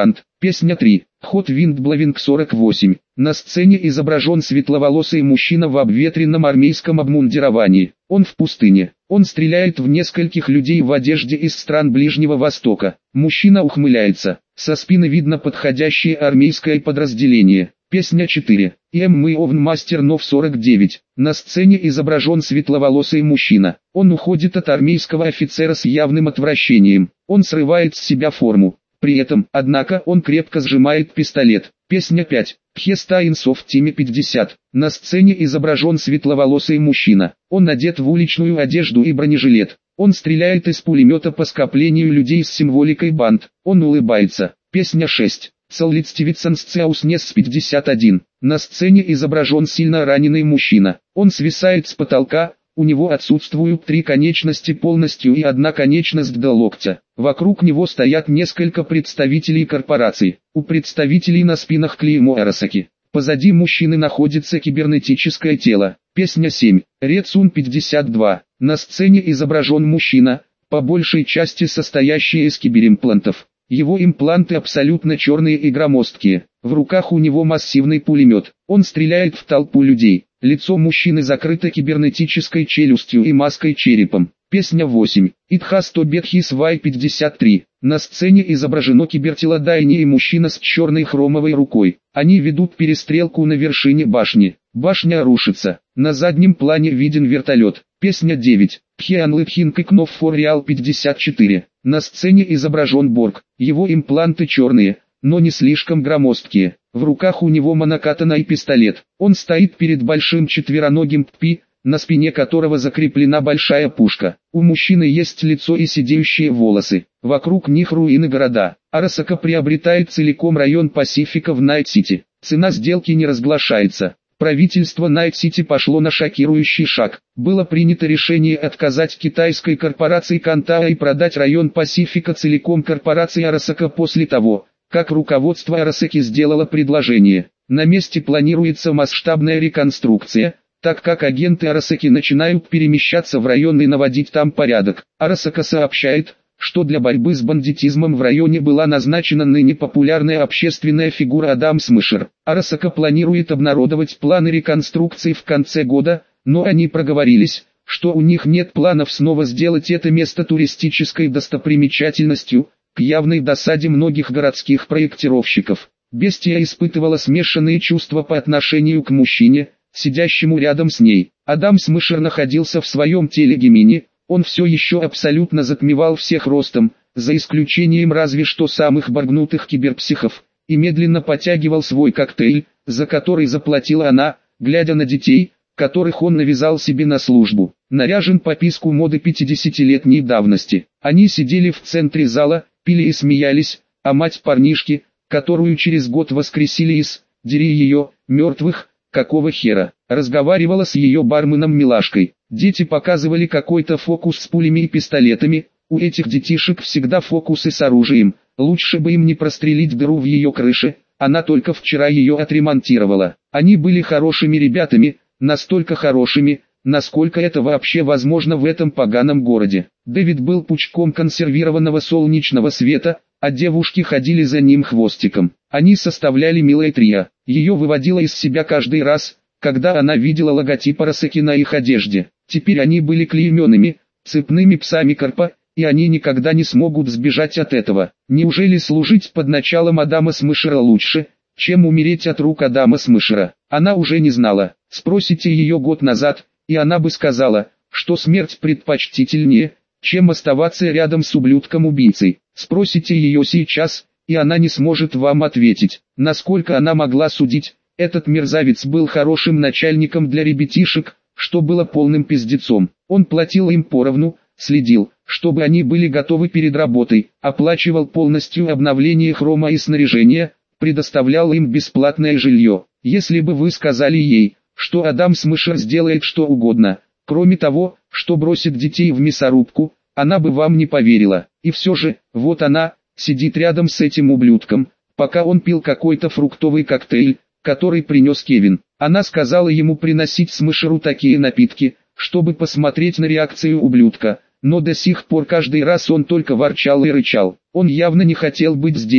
Песня 3. Hot Wind Blowing 48. На сцене изображен светловолосый мужчина в обветренном армейском обмундировании. Он в пустыне. Он стреляет в нескольких людей в одежде из стран Ближнего Востока. Мужчина ухмыляется. Со спины видно подходящее армейское подразделение. Песня 4. Мы Овн Мастер Нов 49. На сцене изображен светловолосый мужчина. Он уходит от армейского офицера с явным отвращением. Он срывает с себя форму. При этом, однако, он крепко сжимает пистолет. Песня 5. Пхестайнс в Тиме 50. На сцене изображен светловолосый мужчина. Он одет в уличную одежду и бронежилет. Он стреляет из пулемета по скоплению людей с символикой банд. Он улыбается. Песня 6. Целлицтивиценсцеуснес 51. На сцене изображен сильно раненый мужчина. Он свисает с потолка. У него отсутствуют 3 конечности полностью и 1 конечность до локтя. Вокруг него стоят несколько представителей корпораций. У представителей на спинах клеймо Арасаки. Позади мужчины находится кибернетическое тело. Песня 7. Рецун 52. На сцене изображен мужчина, по большей части состоящий из киберимплантов. Его импланты абсолютно черные и громоздкие. В руках у него массивный пулемет. Он стреляет в толпу людей. Лицо мужчины закрыто кибернетической челюстью и маской черепом. Песня 8. It has to be his way 53. На сцене изображено кибертелодайни и мужчина с черной хромовой рукой. Они ведут перестрелку на вершине башни. Башня рушится. На заднем плане виден вертолет. Песня 9. Хианлытхинг и Кнов for Real 54. На сцене изображен Борг. Его импланты черные, но не слишком громоздкие. В руках у него монокатана и пистолет. Он стоит перед большим четвероногим Ппи, на спине которого закреплена большая пушка. У мужчины есть лицо и сидеющие волосы. Вокруг них руины города. Арасака приобретает целиком район Пасифика в Найт-Сити. Цена сделки не разглашается. Правительство Найт-Сити пошло на шокирующий шаг. Было принято решение отказать китайской корпорации Кантаа и продать район Пасифика целиком корпорации Арасака после того, как руководство Арасаки сделало предложение. На месте планируется масштабная реконструкция, так как агенты Арасаки начинают перемещаться в район и наводить там порядок. Арасака сообщает, что для борьбы с бандитизмом в районе была назначена ныне популярная общественная фигура Адам Смышер. Арасака планирует обнародовать планы реконструкции в конце года, но они проговорились, что у них нет планов снова сделать это место туристической достопримечательностью, к явной досаде многих городских проектировщиков. Бестия испытывала смешанные чувства по отношению к мужчине, сидящему рядом с ней. Адам Смышер находился в своем теле Гемини, он все еще абсолютно затмевал всех ростом, за исключением разве что самых боргнутых киберпсихов, и медленно потягивал свой коктейль, за который заплатила она, глядя на детей, которых он навязал себе на службу. Наряжен по писку моды 50-летней давности. Они сидели в центре зала, пили и смеялись, а мать парнишки, которую через год воскресили из «Дери ее, мертвых», какого хера, разговаривала с ее барменом Милашкой. Дети показывали какой-то фокус с пулями и пистолетами, у этих детишек всегда фокусы с оружием, лучше бы им не прострелить дыру в ее крыше, она только вчера ее отремонтировала. Они были хорошими ребятами, настолько хорошими, насколько это вообще возможно в этом поганом городе. Дэвид был пучком консервированного солнечного света, а девушки ходили за ним хвостиком. Они составляли милое трио. Ее выводило из себя каждый раз, когда она видела логотип Арасаки на их одежде. Теперь они были клейменными, цепными псами Корпа, и они никогда не смогут сбежать от этого. Неужели служить под началом Адама Смышера лучше, чем умереть от рук Адама Смышера? Она уже не знала. Спросите ее год назад, и она бы сказала, что смерть предпочтительнее, чем оставаться рядом с ублюдком-убийцей. Спросите ее сейчас, и она не сможет вам ответить. Насколько она могла судить, этот мерзавец был хорошим начальником для ребятишек, что было полным пиздецом. Он платил им поровну, следил, чтобы они были готовы перед работой, оплачивал полностью обновление хрома и снаряжения, предоставлял им бесплатное жилье. Если бы вы сказали ей, что Адам Смышер сделает что угодно, кроме того, что бросит детей в мясорубку, она бы вам не поверила. И все же, вот она, сидит рядом с этим ублюдком, пока он пил какой-то фруктовый коктейль, который принес Кевин. Она сказала ему приносить Смышеру такие напитки, чтобы посмотреть на реакцию ублюдка, но до сих пор каждый раз он только ворчал и рычал. Он явно не хотел быть здесь,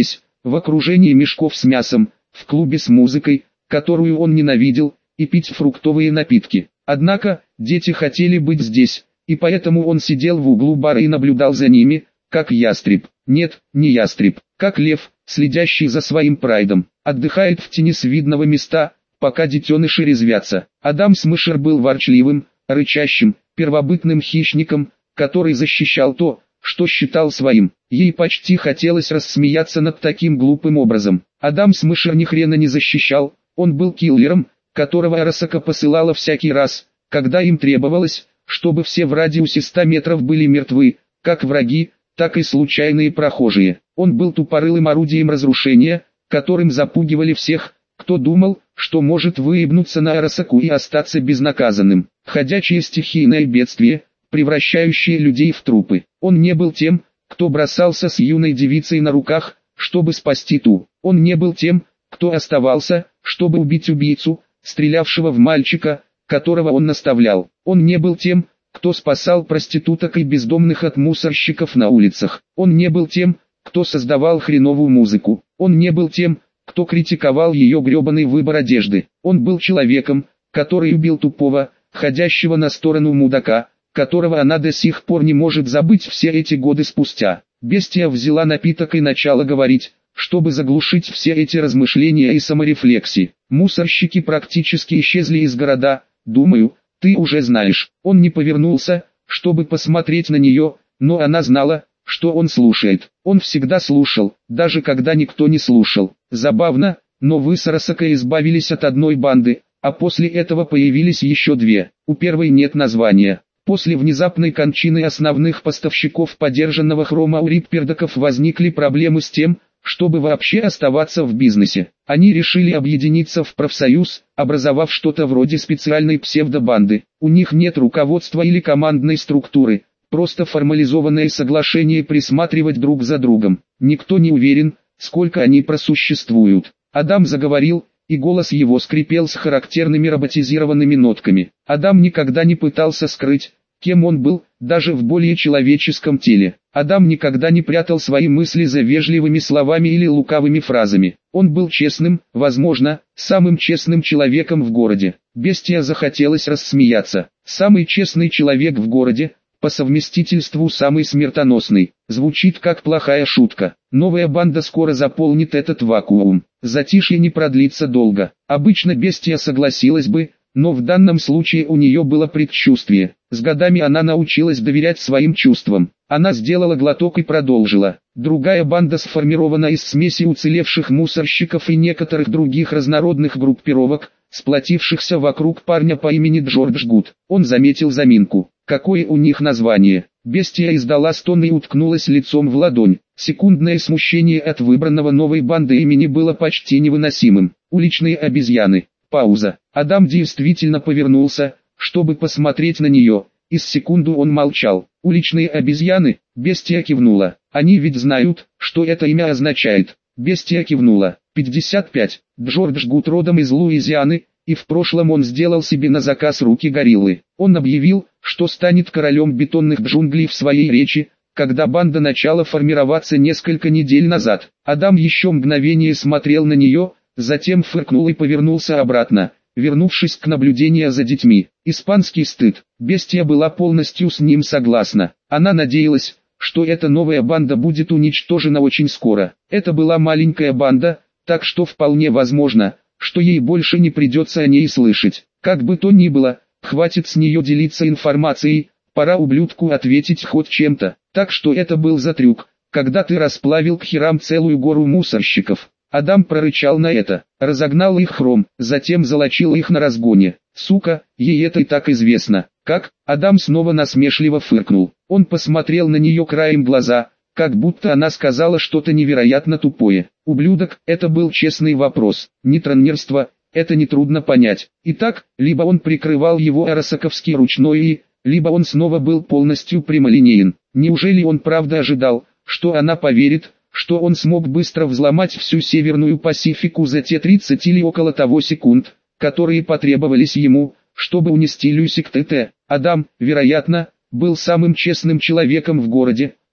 в окружении мешков с мясом, в клубе с музыкой, которую он ненавидел, и пить фруктовые напитки. Однако, дети хотели быть здесь, и поэтому он сидел в углу бара и наблюдал за ними, как ястреб. Нет, не ястреб, как лев, следящий за своим прайдом. Отдыхает в тени с видного места, пока детеныши резвятся. Адам Смешер был ворчливым, рычащим, первобытным хищником, который защищал то, что считал своим. Ей почти хотелось рассмеяться над таким глупым образом. Адам Смешер ни хрена не защищал, он был киллером, которого Арасака посылала всякий раз, когда им требовалось, чтобы все в радиусе 100 метров были мертвы, как враги, так и случайные прохожие. Он был тупорылым орудием разрушения, которым запугивали всех, кто думал, что может выебнуться на Арасаку и остаться безнаказанным. Ходячее стихийное бедствие, превращающее людей в трупы. Он не был тем, кто бросался с юной девицей на руках, чтобы спасти ту. Он не был тем, кто оставался, чтобы убить убийцу, стрелявшего в мальчика, которого он наставлял. Он не был тем, кто спасал проституток и бездомных от мусорщиков на улицах. Он не был тем, кто создавал хреновую музыку. Он не был тем, кто критиковал ее гребаный выбор одежды. Он был человеком, который убил тупого, ходящего на сторону мудака, которого она до сих пор не может забыть все эти годы спустя. Бестия взяла напиток и начала говорить, чтобы заглушить все эти размышления и саморефлексии. Мусорщики практически исчезли из города, думаю, ты уже знаешь. Он не повернулся, чтобы посмотреть на нее, но она знала, что он слушает. Он всегда слушал, даже когда никто не слушал. Забавно, но вы с Арасакой избавились от одной банды, а после этого появились еще две. У первой нет названия. После внезапной кончины основных поставщиков подержанного хрома у Риппердоков возникли проблемы с тем, чтобы вообще оставаться в бизнесе. Они решили объединиться в профсоюз, образовав что-то вроде специальной псевдобанды. У них нет руководства или командной структуры, просто формализованное соглашение присматривать друг за другом. Никто не уверен, сколько они просуществуют. Адам заговорил, и голос его скрипел с характерными роботизированными нотками. Адам никогда не пытался скрыть, кем он был, даже в более человеческом теле. Адам никогда не прятал свои мысли за вежливыми словами или лукавыми фразами. Он был честным, возможно, самым честным человеком в городе. Бестия захотелось рассмеяться. Самый честный человек в городе, по совместительству самый смертоносный. Звучит как плохая шутка. Новая банда скоро заполнит этот вакуум. Затишье не продлится долго. Обычно Бестия согласилась бы, но в данном случае у нее было предчувствие. С годами она научилась доверять своим чувствам. Она сделала глоток и продолжила. Другая банда сформирована из смеси уцелевших мусорщиков и некоторых других разнородных группировок, сплотившихся вокруг парня по имени Джордж Гуд. Он заметил заминку. Какое у них название? Бестия издала стон и уткнулась лицом в ладонь. Секундное смущение от выбранного новой банды имени было почти невыносимым. Уличные обезьяны. Пауза. Адам действительно повернулся, чтобы посмотреть на нее, и с секунду он молчал. Уличные обезьяны? Бестия кивнула. Они ведь знают, что это имя означает. Бестия кивнула. 55. Джордж Гуд родом из Луизианы, и в прошлом он сделал себе на заказ руки гориллы. Он объявил, что станет королем бетонных джунглей в своей речи, когда банда начала формироваться несколько недель назад. Адам еще мгновение смотрел на нее, затем фыркнул и повернулся обратно, вернувшись к наблюдению за детьми. Испанский стыд. Бестия была полностью с ним согласна. Она надеялась, что эта новая банда будет уничтожена очень скоро. Это была маленькая банда, так что вполне возможно, что ей больше не придется о ней слышать. Как бы то ни было, хватит с нее делиться информацией, пора ублюдку ответить хоть чем-то. Так что это был за трюк, когда ты расплавил к херам целую гору мусорщиков. Адам прорычал на это, разогнал их хром, затем залочил их на разгоне. Сука, ей это и так известно. Как? Адам снова насмешливо фыркнул. Он посмотрел на нее краем глаза, как будто она сказала что-то невероятно тупое. Ублюдок, это был честный вопрос. Нейтронерство, это нетрудно понять. Итак, либо он прикрывал его арасаковский ручной и, либо он снова был полностью прямолинеен. Неужели он правда ожидал, что она поверит, что он смог быстро взломать всю Северную Пасифику за те 30 или около того секунд, которые потребовались ему, чтобы унести Люси к ТТ? Адам, вероятно, был самым честным человеком в городе,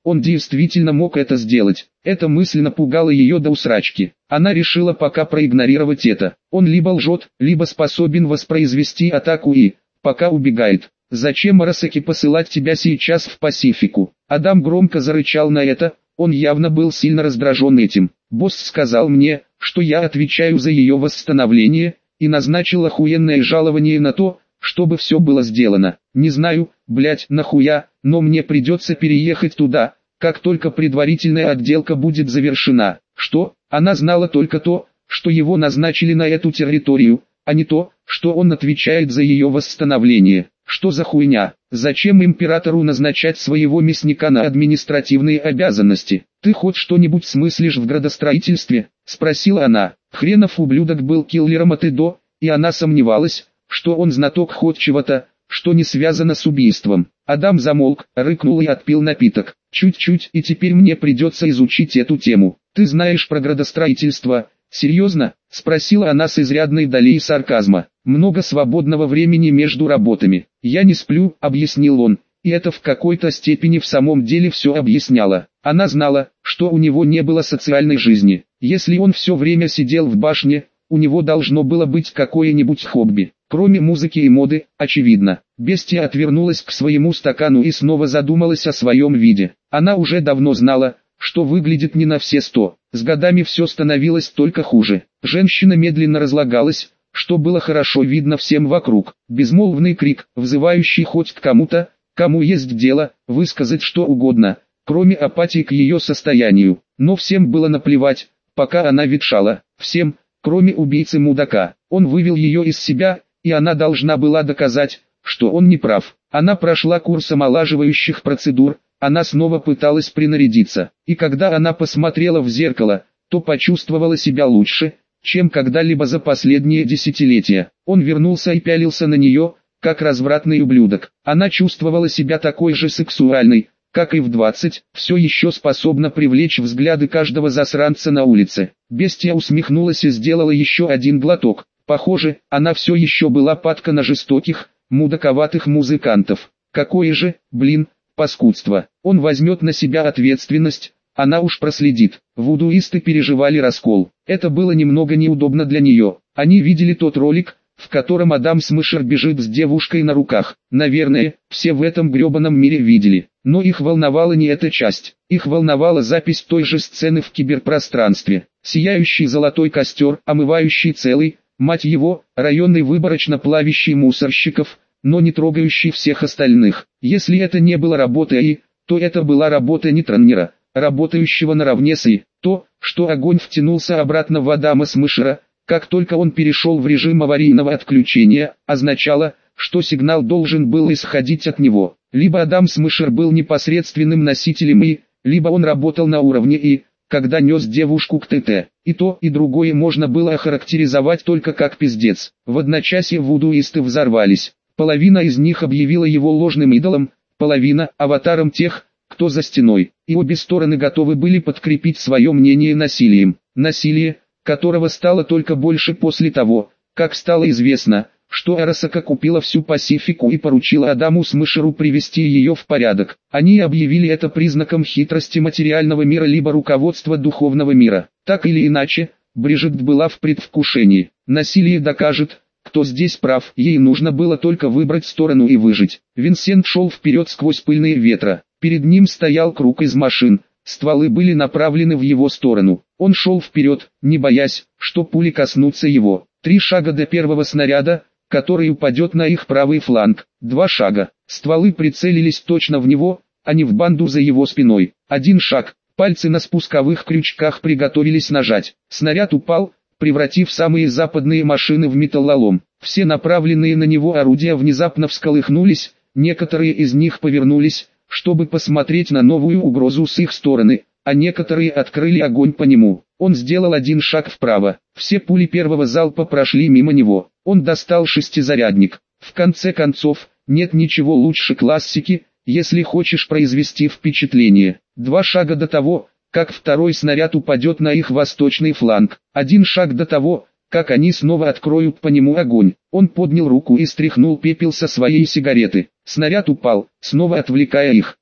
он действительно мог это сделать. Эта мысль напугала ее до усрачки. Она решила пока проигнорировать это. Он либо лжет, либо способен воспроизвести атаку и, пока убегает. «Зачем Арасаки посылать тебя сейчас в Пасифику?» Адам громко зарычал на это, он явно был сильно раздражен этим. «Босс сказал мне, что я отвечаю за ее восстановление, и назначил охуенное жалование на то, чтобы все было сделано. Не знаю, блять, нахуя, но мне придется переехать туда, как только предварительная отделка будет завершена». Что? Она знала только то, что его назначили на эту территорию, а не то, что он отвечает за ее восстановление. Что за хуйня? Зачем императору назначать своего мясника на административные обязанности? «Ты хоть что-нибудь смыслишь в градостроительстве?» – спросила она. Хренов ублюдок был киллером от и до, и она сомневалась, что он знаток хоть чего-то, что не связано с убийством. Адам замолк, рыкнул и отпил напиток. «Чуть-чуть, и теперь мне придется изучить эту тему. Ты знаешь про градостроительство?» «Серьезно?» – спросила она с изрядной долей сарказма. «Много свободного времени между работами. Я не сплю», – объяснил он, и это в какой-то степени в самом деле все объясняло. Она знала, что у него не было социальной жизни. Если он все время сидел в башне, у него должно было быть какое-нибудь хобби. Кроме музыки и моды, очевидно. Бестия отвернулась к своему стакану и снова задумалась о своем виде. Она уже давно знала, что выглядит не на все 100. С годами все становилось только хуже. Женщина медленно разлагалась, что было хорошо видно всем вокруг. Безмолвный крик, взывающий хоть к кому-то, кому есть дело, высказать что угодно, кроме апатии к ее состоянию. Но всем было наплевать, пока она ветшала. Всем, кроме убийцы-мудака. Он вывел ее из себя, и она должна была доказать, что он не прав. Она прошла курс омолаживающих процедур, она снова пыталась принарядиться, и когда она посмотрела в зеркало, то почувствовала себя лучше, чем когда-либо за последние десятилетия. Он вернулся и пялился на нее, как развратный ублюдок. Она чувствовала себя такой же сексуальной, как и в 20, все еще способна привлечь взгляды каждого засранца на улице. Бестия усмехнулась и сделала еще один глоток. Похоже, она все еще была падка на жестоких, мудаковатых музыкантов. Какое же, блин, паскудство. Он возьмет на себя ответственность, она уж проследит. Вудуисты переживали раскол. Это было немного неудобно для нее. Они видели тот ролик, в котором Адам Смышер бежит с девушкой на руках. Наверное, все в этом гребаном мире видели. Но их волновала не эта часть. Их волновала запись той же сцены в киберпространстве. Сияющий золотой костер, омывающий целый, мать его, районный выборочно плавящий мусорщиков, но не трогающий всех остальных. Если это не было работа ИИ, то это была работа нейтронера, работающего наравне с ИИ. То, что огонь втянулся обратно в Адама Смышера, как только он перешел в режим аварийного отключения, означало, что сигнал должен был исходить от него. Либо Адам Смышер был непосредственным носителем ИИ, либо он работал на уровне ИИ, когда нес девушку к ТТ. И то, и другое можно было охарактеризовать только как пиздец. В одночасье вудуисты взорвались. Половина из них объявила его ложным идолом, половина – аватаром тех, кто за стеной. И обе стороны готовы были подкрепить свое мнение насилием. Насилие, которого стало только больше после того, как стало известно, что Арасака купила всю Пасифику и поручила Адаму Смышеру привести ее в порядок. Они объявили это признаком хитрости материального мира либо руководства духовного мира. Так или иначе, Бриджит была в предвкушении. Насилие докажет, кто здесь прав. Ей нужно было только выбрать сторону и выжить. Винсент шел вперед сквозь пыльные ветра. Перед ним стоял круг из машин. Стволы были направлены в его сторону. Он шел вперед, не боясь, что пули коснутся его. 3 шага до первого снаряда, который упадет на их правый фланг. 2 шага. Стволы прицелились точно в него, а не в банду за его спиной. 1 шаг. Пальцы на спусковых крючках приготовились нажать. Снаряд упал, превратив самые западные машины в металлолом. Все направленные на него орудия внезапно всколыхнулись, некоторые из них повернулись, чтобы посмотреть на новую угрозу с их стороны, а некоторые открыли огонь по нему. Он сделал 1 шаг вправо. Все пули первого залпа прошли мимо него. Он достал шестизарядник. В конце концов, нет ничего лучше классики, если хочешь произвести впечатление. 2 шага до того, как второй снаряд упадет на их восточный фланг. 1 шаг до того, как они снова откроют по нему огонь. Он поднял руку и стряхнул пепел со своей сигареты. Снаряд упал, снова отвлекая их.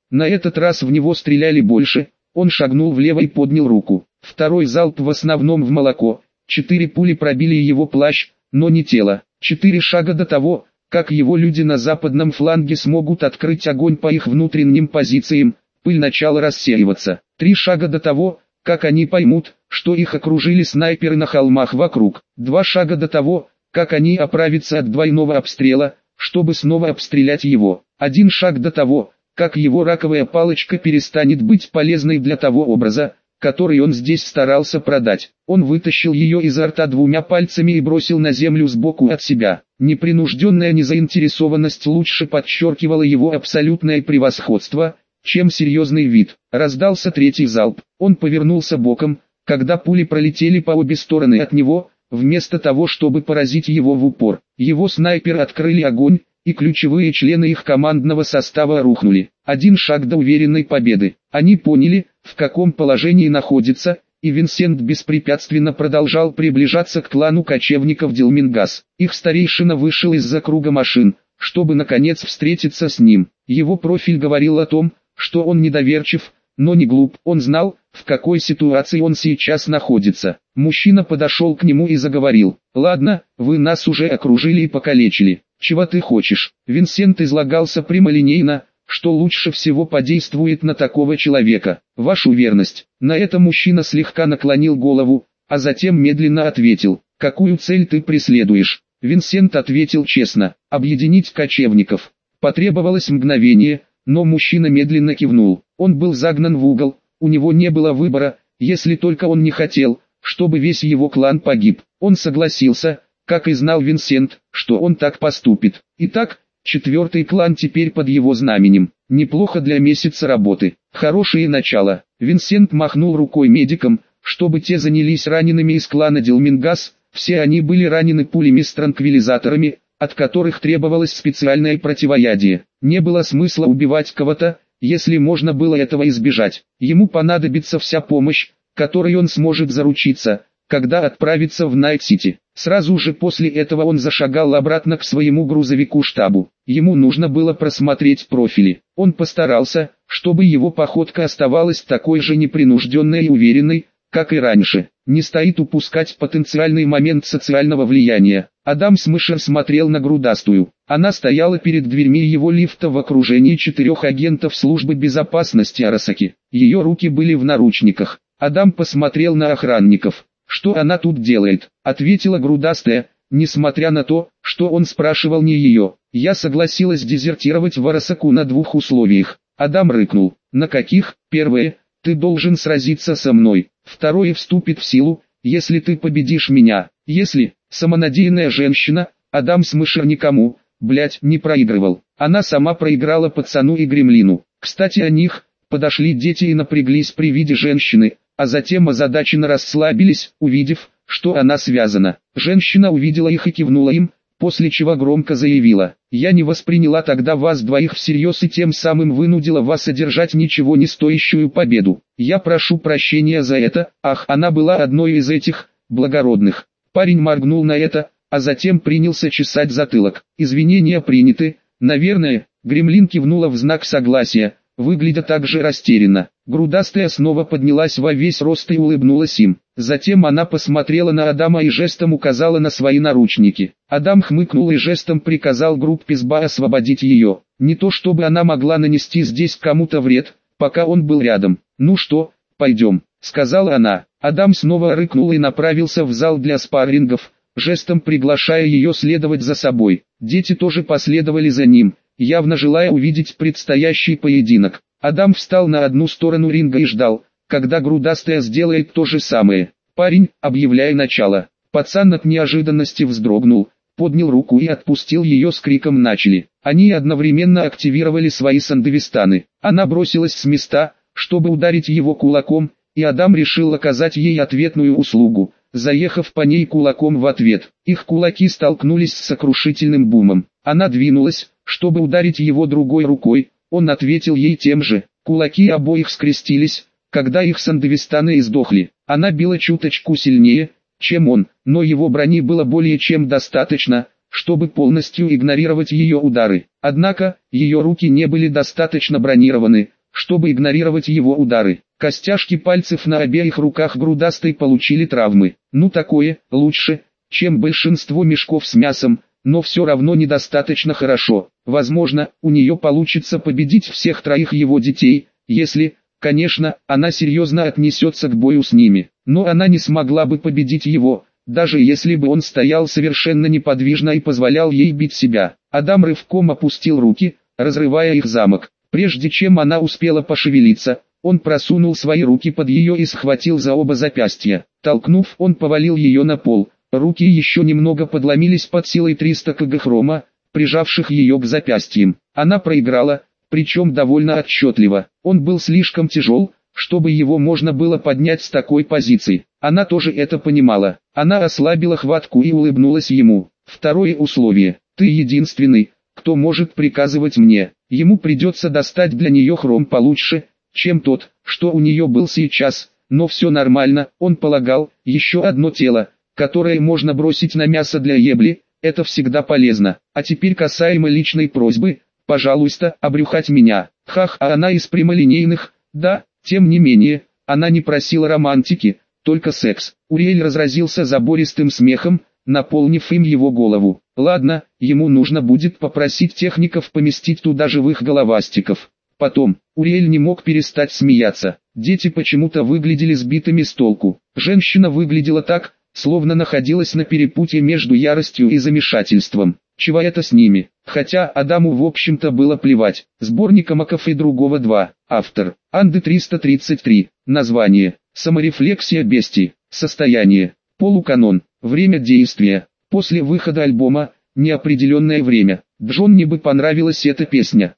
На этот раз в него стреляли больше, он шагнул влево и поднял руку. Второй залп в основном в молоко, 4 пули пробили его плащ, но не тело. 4 шага до того, как его люди на западном фланге смогут открыть огонь по их внутренним позициям, пыль начала рассеиваться. 3 шага до того, как они поймут, что их окружили снайперы на холмах вокруг. 2 шага до того, как они оправятся от двойного обстрела, чтобы снова обстрелять его. 1 шаг до того, как его раковая палочка перестанет быть полезной для того образа, который он здесь старался продать. Он вытащил ее изо рта 2 пальцами и бросил на землю сбоку от себя. Непринужденная незаинтересованность лучше подчеркивала его абсолютное превосходство, чем серьезный вид. Раздался 3-й залп. Он повернулся боком, когда пули пролетели по обе стороны от него, вместо того, чтобы поразить его в упор. Его снайперы открыли огонь, и ключевые члены их командного состава рухнули. 1 шаг до уверенной победы. Они поняли, в каком положении находится, и Винсент беспрепятственно продолжал приближаться к клану кочевников Дилмингас. Их старейшина вышел из-за круга машин, чтобы наконец встретиться с ним. Его профиль говорил о том, что он недоверчив, но не глуп. Он знал, в какой ситуации он сейчас находится. Мужчина подошел к нему и заговорил. «Ладно, вы нас уже окружили и покалечили. Чего ты хочешь?» Винсент излагался прямолинейно, что лучше всего подействует на такого человека. «Вашу верность». На это мужчина слегка наклонил голову, а затем медленно ответил. «Какую цель ты преследуешь?» Винсент ответил честно. «Объединить кочевников». Потребовалось мгновение, но мужчина медленно кивнул. Он был загнан в угол, у него не было выбора, если только он не хотел, чтобы весь его клан погиб. Он согласился, как и знал Винсент, что он так поступит. Итак, 4-й клан теперь под его знаменем. Неплохо для месяца работы. Хорошее начало. Винсент махнул рукой медикам, чтобы те занялись ранеными из клана Дилмингас. Все они были ранены пулями с транквилизаторами, от которых требовалось специальное противоядие. Не было смысла убивать кого-то, если можно было этого избежать. Ему понадобится вся помощь, которой он сможет заручиться, когда отправится в Найт-Сити. Сразу же после этого он зашагал обратно к своему грузовику-штабу. Ему нужно было просмотреть профили. Он постарался, чтобы его походка оставалась такой же непринужденной и уверенной, как и раньше. Не стоит упускать потенциальный момент социального влияния. Адам Смышер смотрел на грудастую. Она стояла перед дверьми его лифта в окружении 4 агентов службы безопасности Арасаки. Ее руки были в наручниках. Адам посмотрел на охранников. «Что она тут делает?» — ответила грудастая, несмотря на то, что он спрашивал не ее. «Я согласилась дезертировать в Арасаку на 2 условиях». Адам рыкнул. «На каких?» «Первое, ты должен сразиться со мной. Второе, вступит в силу, если ты победишь меня. Если...» Самонадеянная женщина, Адам Смышер никому, не проигрывал. Она сама проиграла пацану и гремлину. Кстати, о них подошли дети и напряглись при виде женщины, а затем озадаченно расслабились, увидев, что она связана. Женщина увидела их и кивнула им, после чего громко заявила: «Я не восприняла тогда вас двоих всерьез и тем самым вынудила вас одержать ничего не стоящую победу. Я прошу прощения за это». Ах, она была одной из этих благородных. Парень моргнул на это, а затем принялся чесать затылок. «Извинения приняты, наверное». Гремлин кивнула в знак согласия, выглядя также растерянно. Грудастая снова поднялась во весь рост и улыбнулась им. Затем она посмотрела на Адама и жестом указала на свои наручники. Адам хмыкнул и жестом приказал группе СБА освободить ее. Не то чтобы она могла нанести здесь кому-то вред, пока он был рядом. «Ну что, пойдем», — сказала она. Адам снова рыкнул и направился в зал для спаррингов, жестом приглашая ее следовать за собой. Дети тоже последовали за ним, явно желая увидеть предстоящий поединок. Адам встал на одну сторону ринга и ждал, когда грудастая сделает то же самое. «Парень, объявляй начало». Пацан от неожиданности вздрогнул, поднял руку и отпустил ее с криком «начали». Они одновременно активировали свои сандевистаны. Она бросилась с места, чтобы ударить его кулаком, и Адам решил оказать ей ответную услугу, заехав по ней кулаком в ответ. Их кулаки столкнулись с сокрушительным бумом. Она двинулась, чтобы ударить его другой рукой, он ответил ей тем же. Кулаки обоих скрестились, когда их сандевистаны издохли. Она била чуточку сильнее, чем он, но его брони было более чем достаточно, чтобы полностью игнорировать ее удары. Однако, ее руки не были достаточно бронированы, чтобы игнорировать его удары. Костяшки пальцев на обеих руках грудастой получили травмы. Ну такое, лучше, чем большинство мешков с мясом, но все равно недостаточно хорошо. Возможно, у нее получится победить всех троих его детей, если, конечно, она серьезно отнесется к бою с ними. Но она не смогла бы победить его, даже если бы он стоял совершенно неподвижно и позволял ей бить себя. Адам рывком опустил руки, разрывая их замок. Прежде чем она успела пошевелиться, он просунул свои руки под ее и схватил за оба запястья. Толкнув, он повалил ее на пол. Руки еще немного подломились под силой 300 кг хрома, прижавших ее к запястьям. Она проиграла, причем довольно отчетливо. Он был слишком тяжел, чтобы его можно было поднять с такой позиции. Она тоже это понимала. Она ослабила хватку и улыбнулась ему. Второе условие. Ты единственный, кто может приказывать мне. Ему придется достать для нее хром получше, чем тот, что у нее был сейчас. Но все нормально, он полагал, еще одно тело, которое можно бросить на мясо для ебли, это всегда полезно. А теперь касаемо личной просьбы, пожалуйста, обрюхать меня. Хах, а она из прямолинейных, да, тем не менее, она не просила романтики, только секс. Уриэль разразился забористым смехом, наполнив им его голову. Ладно, ему нужно будет попросить техников поместить туда живых головастиков. Потом, Уриэль не мог перестать смеяться. Дети почему-то выглядели сбитыми с толку. Женщина выглядела так, словно находилась на перепутье между яростью и замешательством. Чего это с ними? Хотя Адаму в общем-то было плевать. Сборник Амаков и другого 2. Автор. Анды 333. Название. Саморефлексия бестии. Состояние. Полуканон. Время действия. После выхода альбома. Неопределенное время. Джонни бы понравилась эта песня.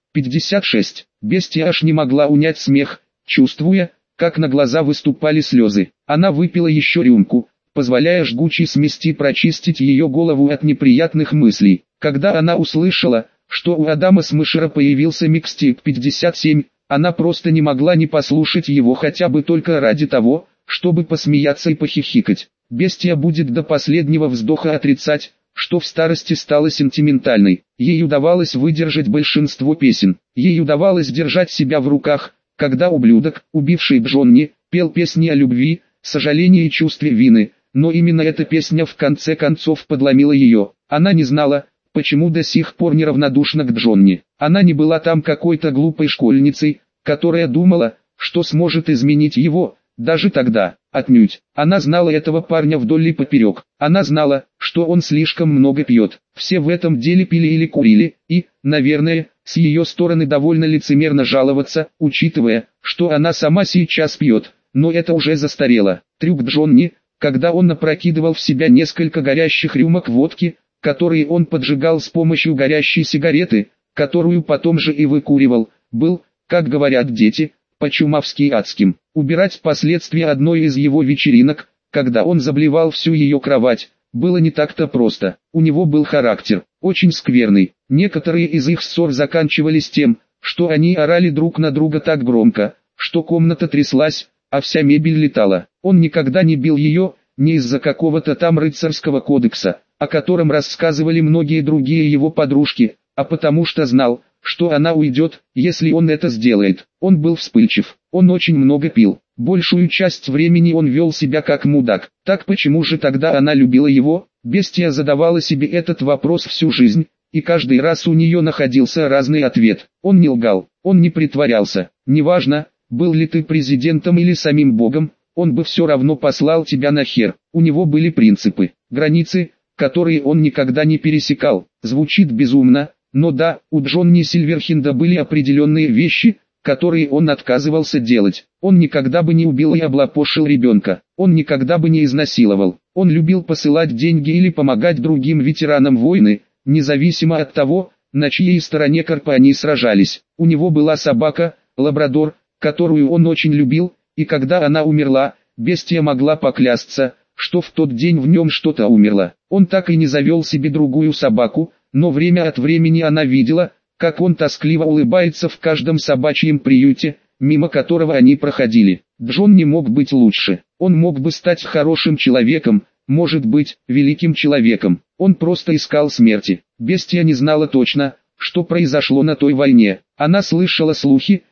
56. Бестия аж не могла унять смех, чувствуя, как на глаза выступали слезы. Она выпила еще рюмку, позволяя жгучей смеси прочистить ее голову от неприятных мыслей. Когда она услышала, что у Адама Смешера появился микстейп 57, она просто не могла не послушать его хотя бы только ради того, чтобы посмеяться и похихикать. Бестия будет до последнего вздоха отрицать, что в старости стала сентиментальной. Ей удавалось выдержать большинство песен. Ей удавалось держать себя в руках, когда ублюдок, убивший Джонни, пел песни о любви, сожалении и чувстве вины. Но именно эта песня в конце концов подломила ее. Она не знала, почему до сих пор неравнодушна к Джонни. Она не была там какой-то глупой школьницей, которая думала, что сможет изменить его, даже тогда. Отнюдь. Она знала этого парня вдоль и поперек. Она знала, что он слишком много пьет. Все в этом деле пили или курили, и, наверное, с ее стороны довольно лицемерно жаловаться, учитывая, что она сама сейчас пьет. Но это уже застарело. Трюк Джонни, когда он опрокидывал в себя несколько горящих рюмок водки, которые он поджигал с помощью горящей сигареты, которую потом же и выкуривал, был, как говорят дети, по-чумовски адским. Убирать последствия одной из его вечеринок, когда он заблевал всю ее кровать, было не так-то просто. У него был характер, очень скверный. Некоторые из их ссор заканчивались тем, что они орали друг на друга так громко, что комната тряслась, а вся мебель летала. Он никогда не бил ее, не из-за какого-то там рыцарского кодекса, о котором рассказывали многие другие его подружки, а потому что знал, что она уйдет, если он это сделает. Он был вспыльчив, он очень много пил. Большую часть времени он вел себя как мудак. Так почему же тогда она любила его? Бестия задавала себе этот вопрос всю жизнь, и каждый раз у нее находился разный ответ. Он не лгал, он не притворялся. Неважно, был ли ты президентом или самим богом, он бы все равно послал тебя нахер. У него были принципы, границы, которые он никогда не пересекал. Звучит безумно, но да, у Джонни Сильверхенда были определенные вещи, которые он отказывался делать. Он никогда бы не убил и облапошил ребенка. Он никогда бы не изнасиловал. Он любил посылать деньги или помогать другим ветеранам войны, независимо от того, на чьей стороне корпа они сражались. У него была собака, лабрадор, которую он очень любил, и когда она умерла, Бестия могла поклясться, что в тот день в нем что-то умерло. Он так и не завел себе другую собаку, но время от времени она видела, как он тоскливо улыбается в каждом собачьем приюте, мимо которого они проходили. Джон не мог быть лучше. Он мог бы стать хорошим человеком, может быть, великим человеком. Он просто искал смерти. Бестия не знала точно, что произошло на той войне. Она слышала слухи,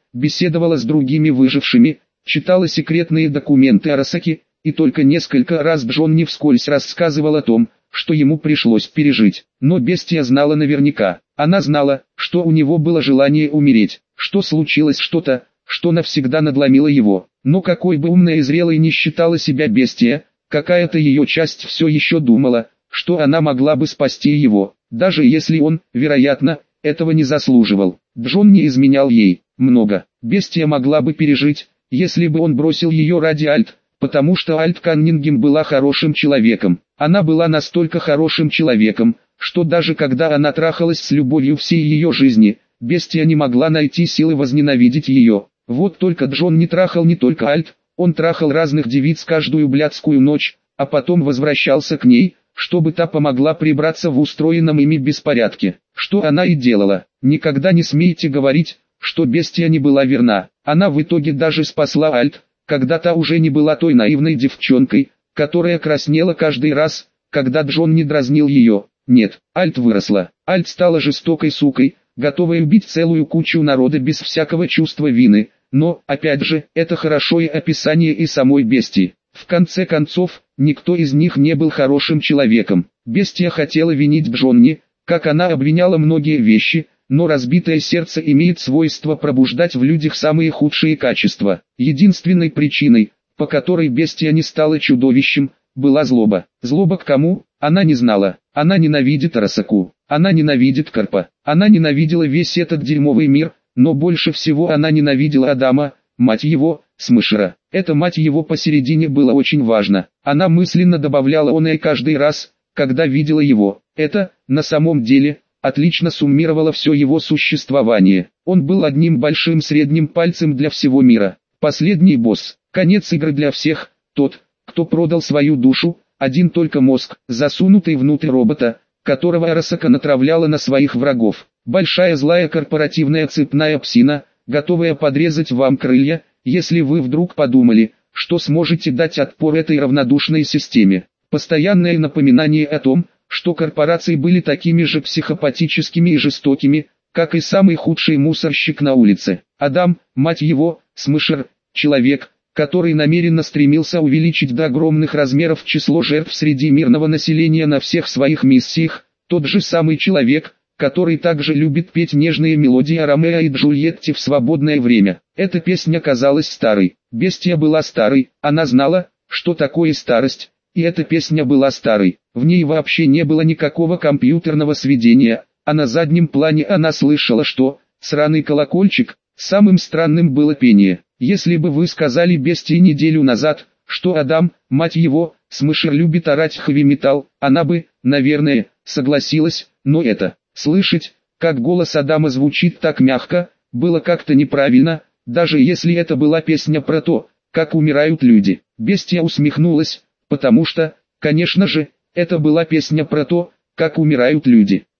беседовала с другими выжившими, читала секретные документы Арасаки, и только несколько раз Джонни вскользь рассказывал о том, что ему пришлось пережить. Но бестия знала наверняка. Она знала, что у него было желание умереть, что случилось что-то, что навсегда надломило его. Но какой бы умной и зрелой ни считала себя бестия, какая-то ее часть все еще думала, что она могла бы спасти его, даже если он, вероятно, этого не заслуживал. Джон не изменял ей много. Бестия могла бы пережить, если бы он бросил ее ради Альт, потому что Альт Каннингем была хорошим человеком. Она была настолько хорошим человеком, что даже когда она трахалась с любовью всей ее жизни, бестия не могла найти силы возненавидеть ее. Вот только Джон не трахал не только Альт, он трахал разных девиц каждую блядскую ночь, а потом возвращался к ней, чтобы та помогла прибраться в устроенном ими беспорядке. Что она и делала. Никогда не смейте говорить, что бестия не была верна. Она в итоге даже спасла Альт, когда та уже не была той наивной девчонкой, которая краснела каждый раз, когда Джон не дразнил ее. Нет, Альт выросла. Альт стала жестокой сукой, готовой убить целую кучу народа без всякого чувства вины. Но, опять же, это хорошее описание и самой бестии. В конце концов, никто из них не был хорошим человеком. Бестия хотела винить Джонни, как она обвиняла многие вещи, но разбитое сердце имеет свойство пробуждать в людях самые худшие качества. Единственной причиной, по которой бестия не стала чудовищем, была злоба. Злоба к кому? Она не знала. Она ненавидит Арасаку. Она ненавидит Карпа. Она ненавидела весь этот дерьмовый мир, но больше всего она ненавидела Адама, мать его, Смышера. Это мать его посередине было очень важно. Она мысленно добавляла он и каждый раз, когда видела его. Это, на самом деле, отлично суммировало все его существование. Он был одним большим средним пальцем для всего мира. Последний босс. Конец игры для всех. Тот, кто продал свою душу, один только мозг, засунутый внутрь робота, которого Арасака натравляла на своих врагов. Большая злая корпоративная цепная псина, готовая подрезать вам крылья, если вы вдруг подумали, что сможете дать отпор этой равнодушной системе. Постоянное напоминание о том, что корпорации были такими же психопатическими и жестокими, как и самый худший мусорщик на улице. Адам, мать его, Смышер, человек, который намеренно стремился увеличить до огромных размеров число жертв среди мирного населения на всех своих миссиях, тот же самый человек, который также любит петь нежные мелодии о Ромео и Джульетте в свободное время. Эта песня казалась старой. Бестия была старой, она знала, что такое старость, и эта песня была старой. В ней вообще не было никакого компьютерного сведения, а на заднем плане она слышала, что «сраный колокольчик», самым странным было пение. Если бы вы сказали бестии неделю назад, что Адам, мать его, Смышер любит орать хэви-метал, она бы, наверное, согласилась, но это... Слышать, как голос Адама звучит так мягко, было как-то неправильно, даже если это была песня про то, как умирают люди. Бестия усмехнулась, потому что, конечно же, это была песня про то, как умирают люди.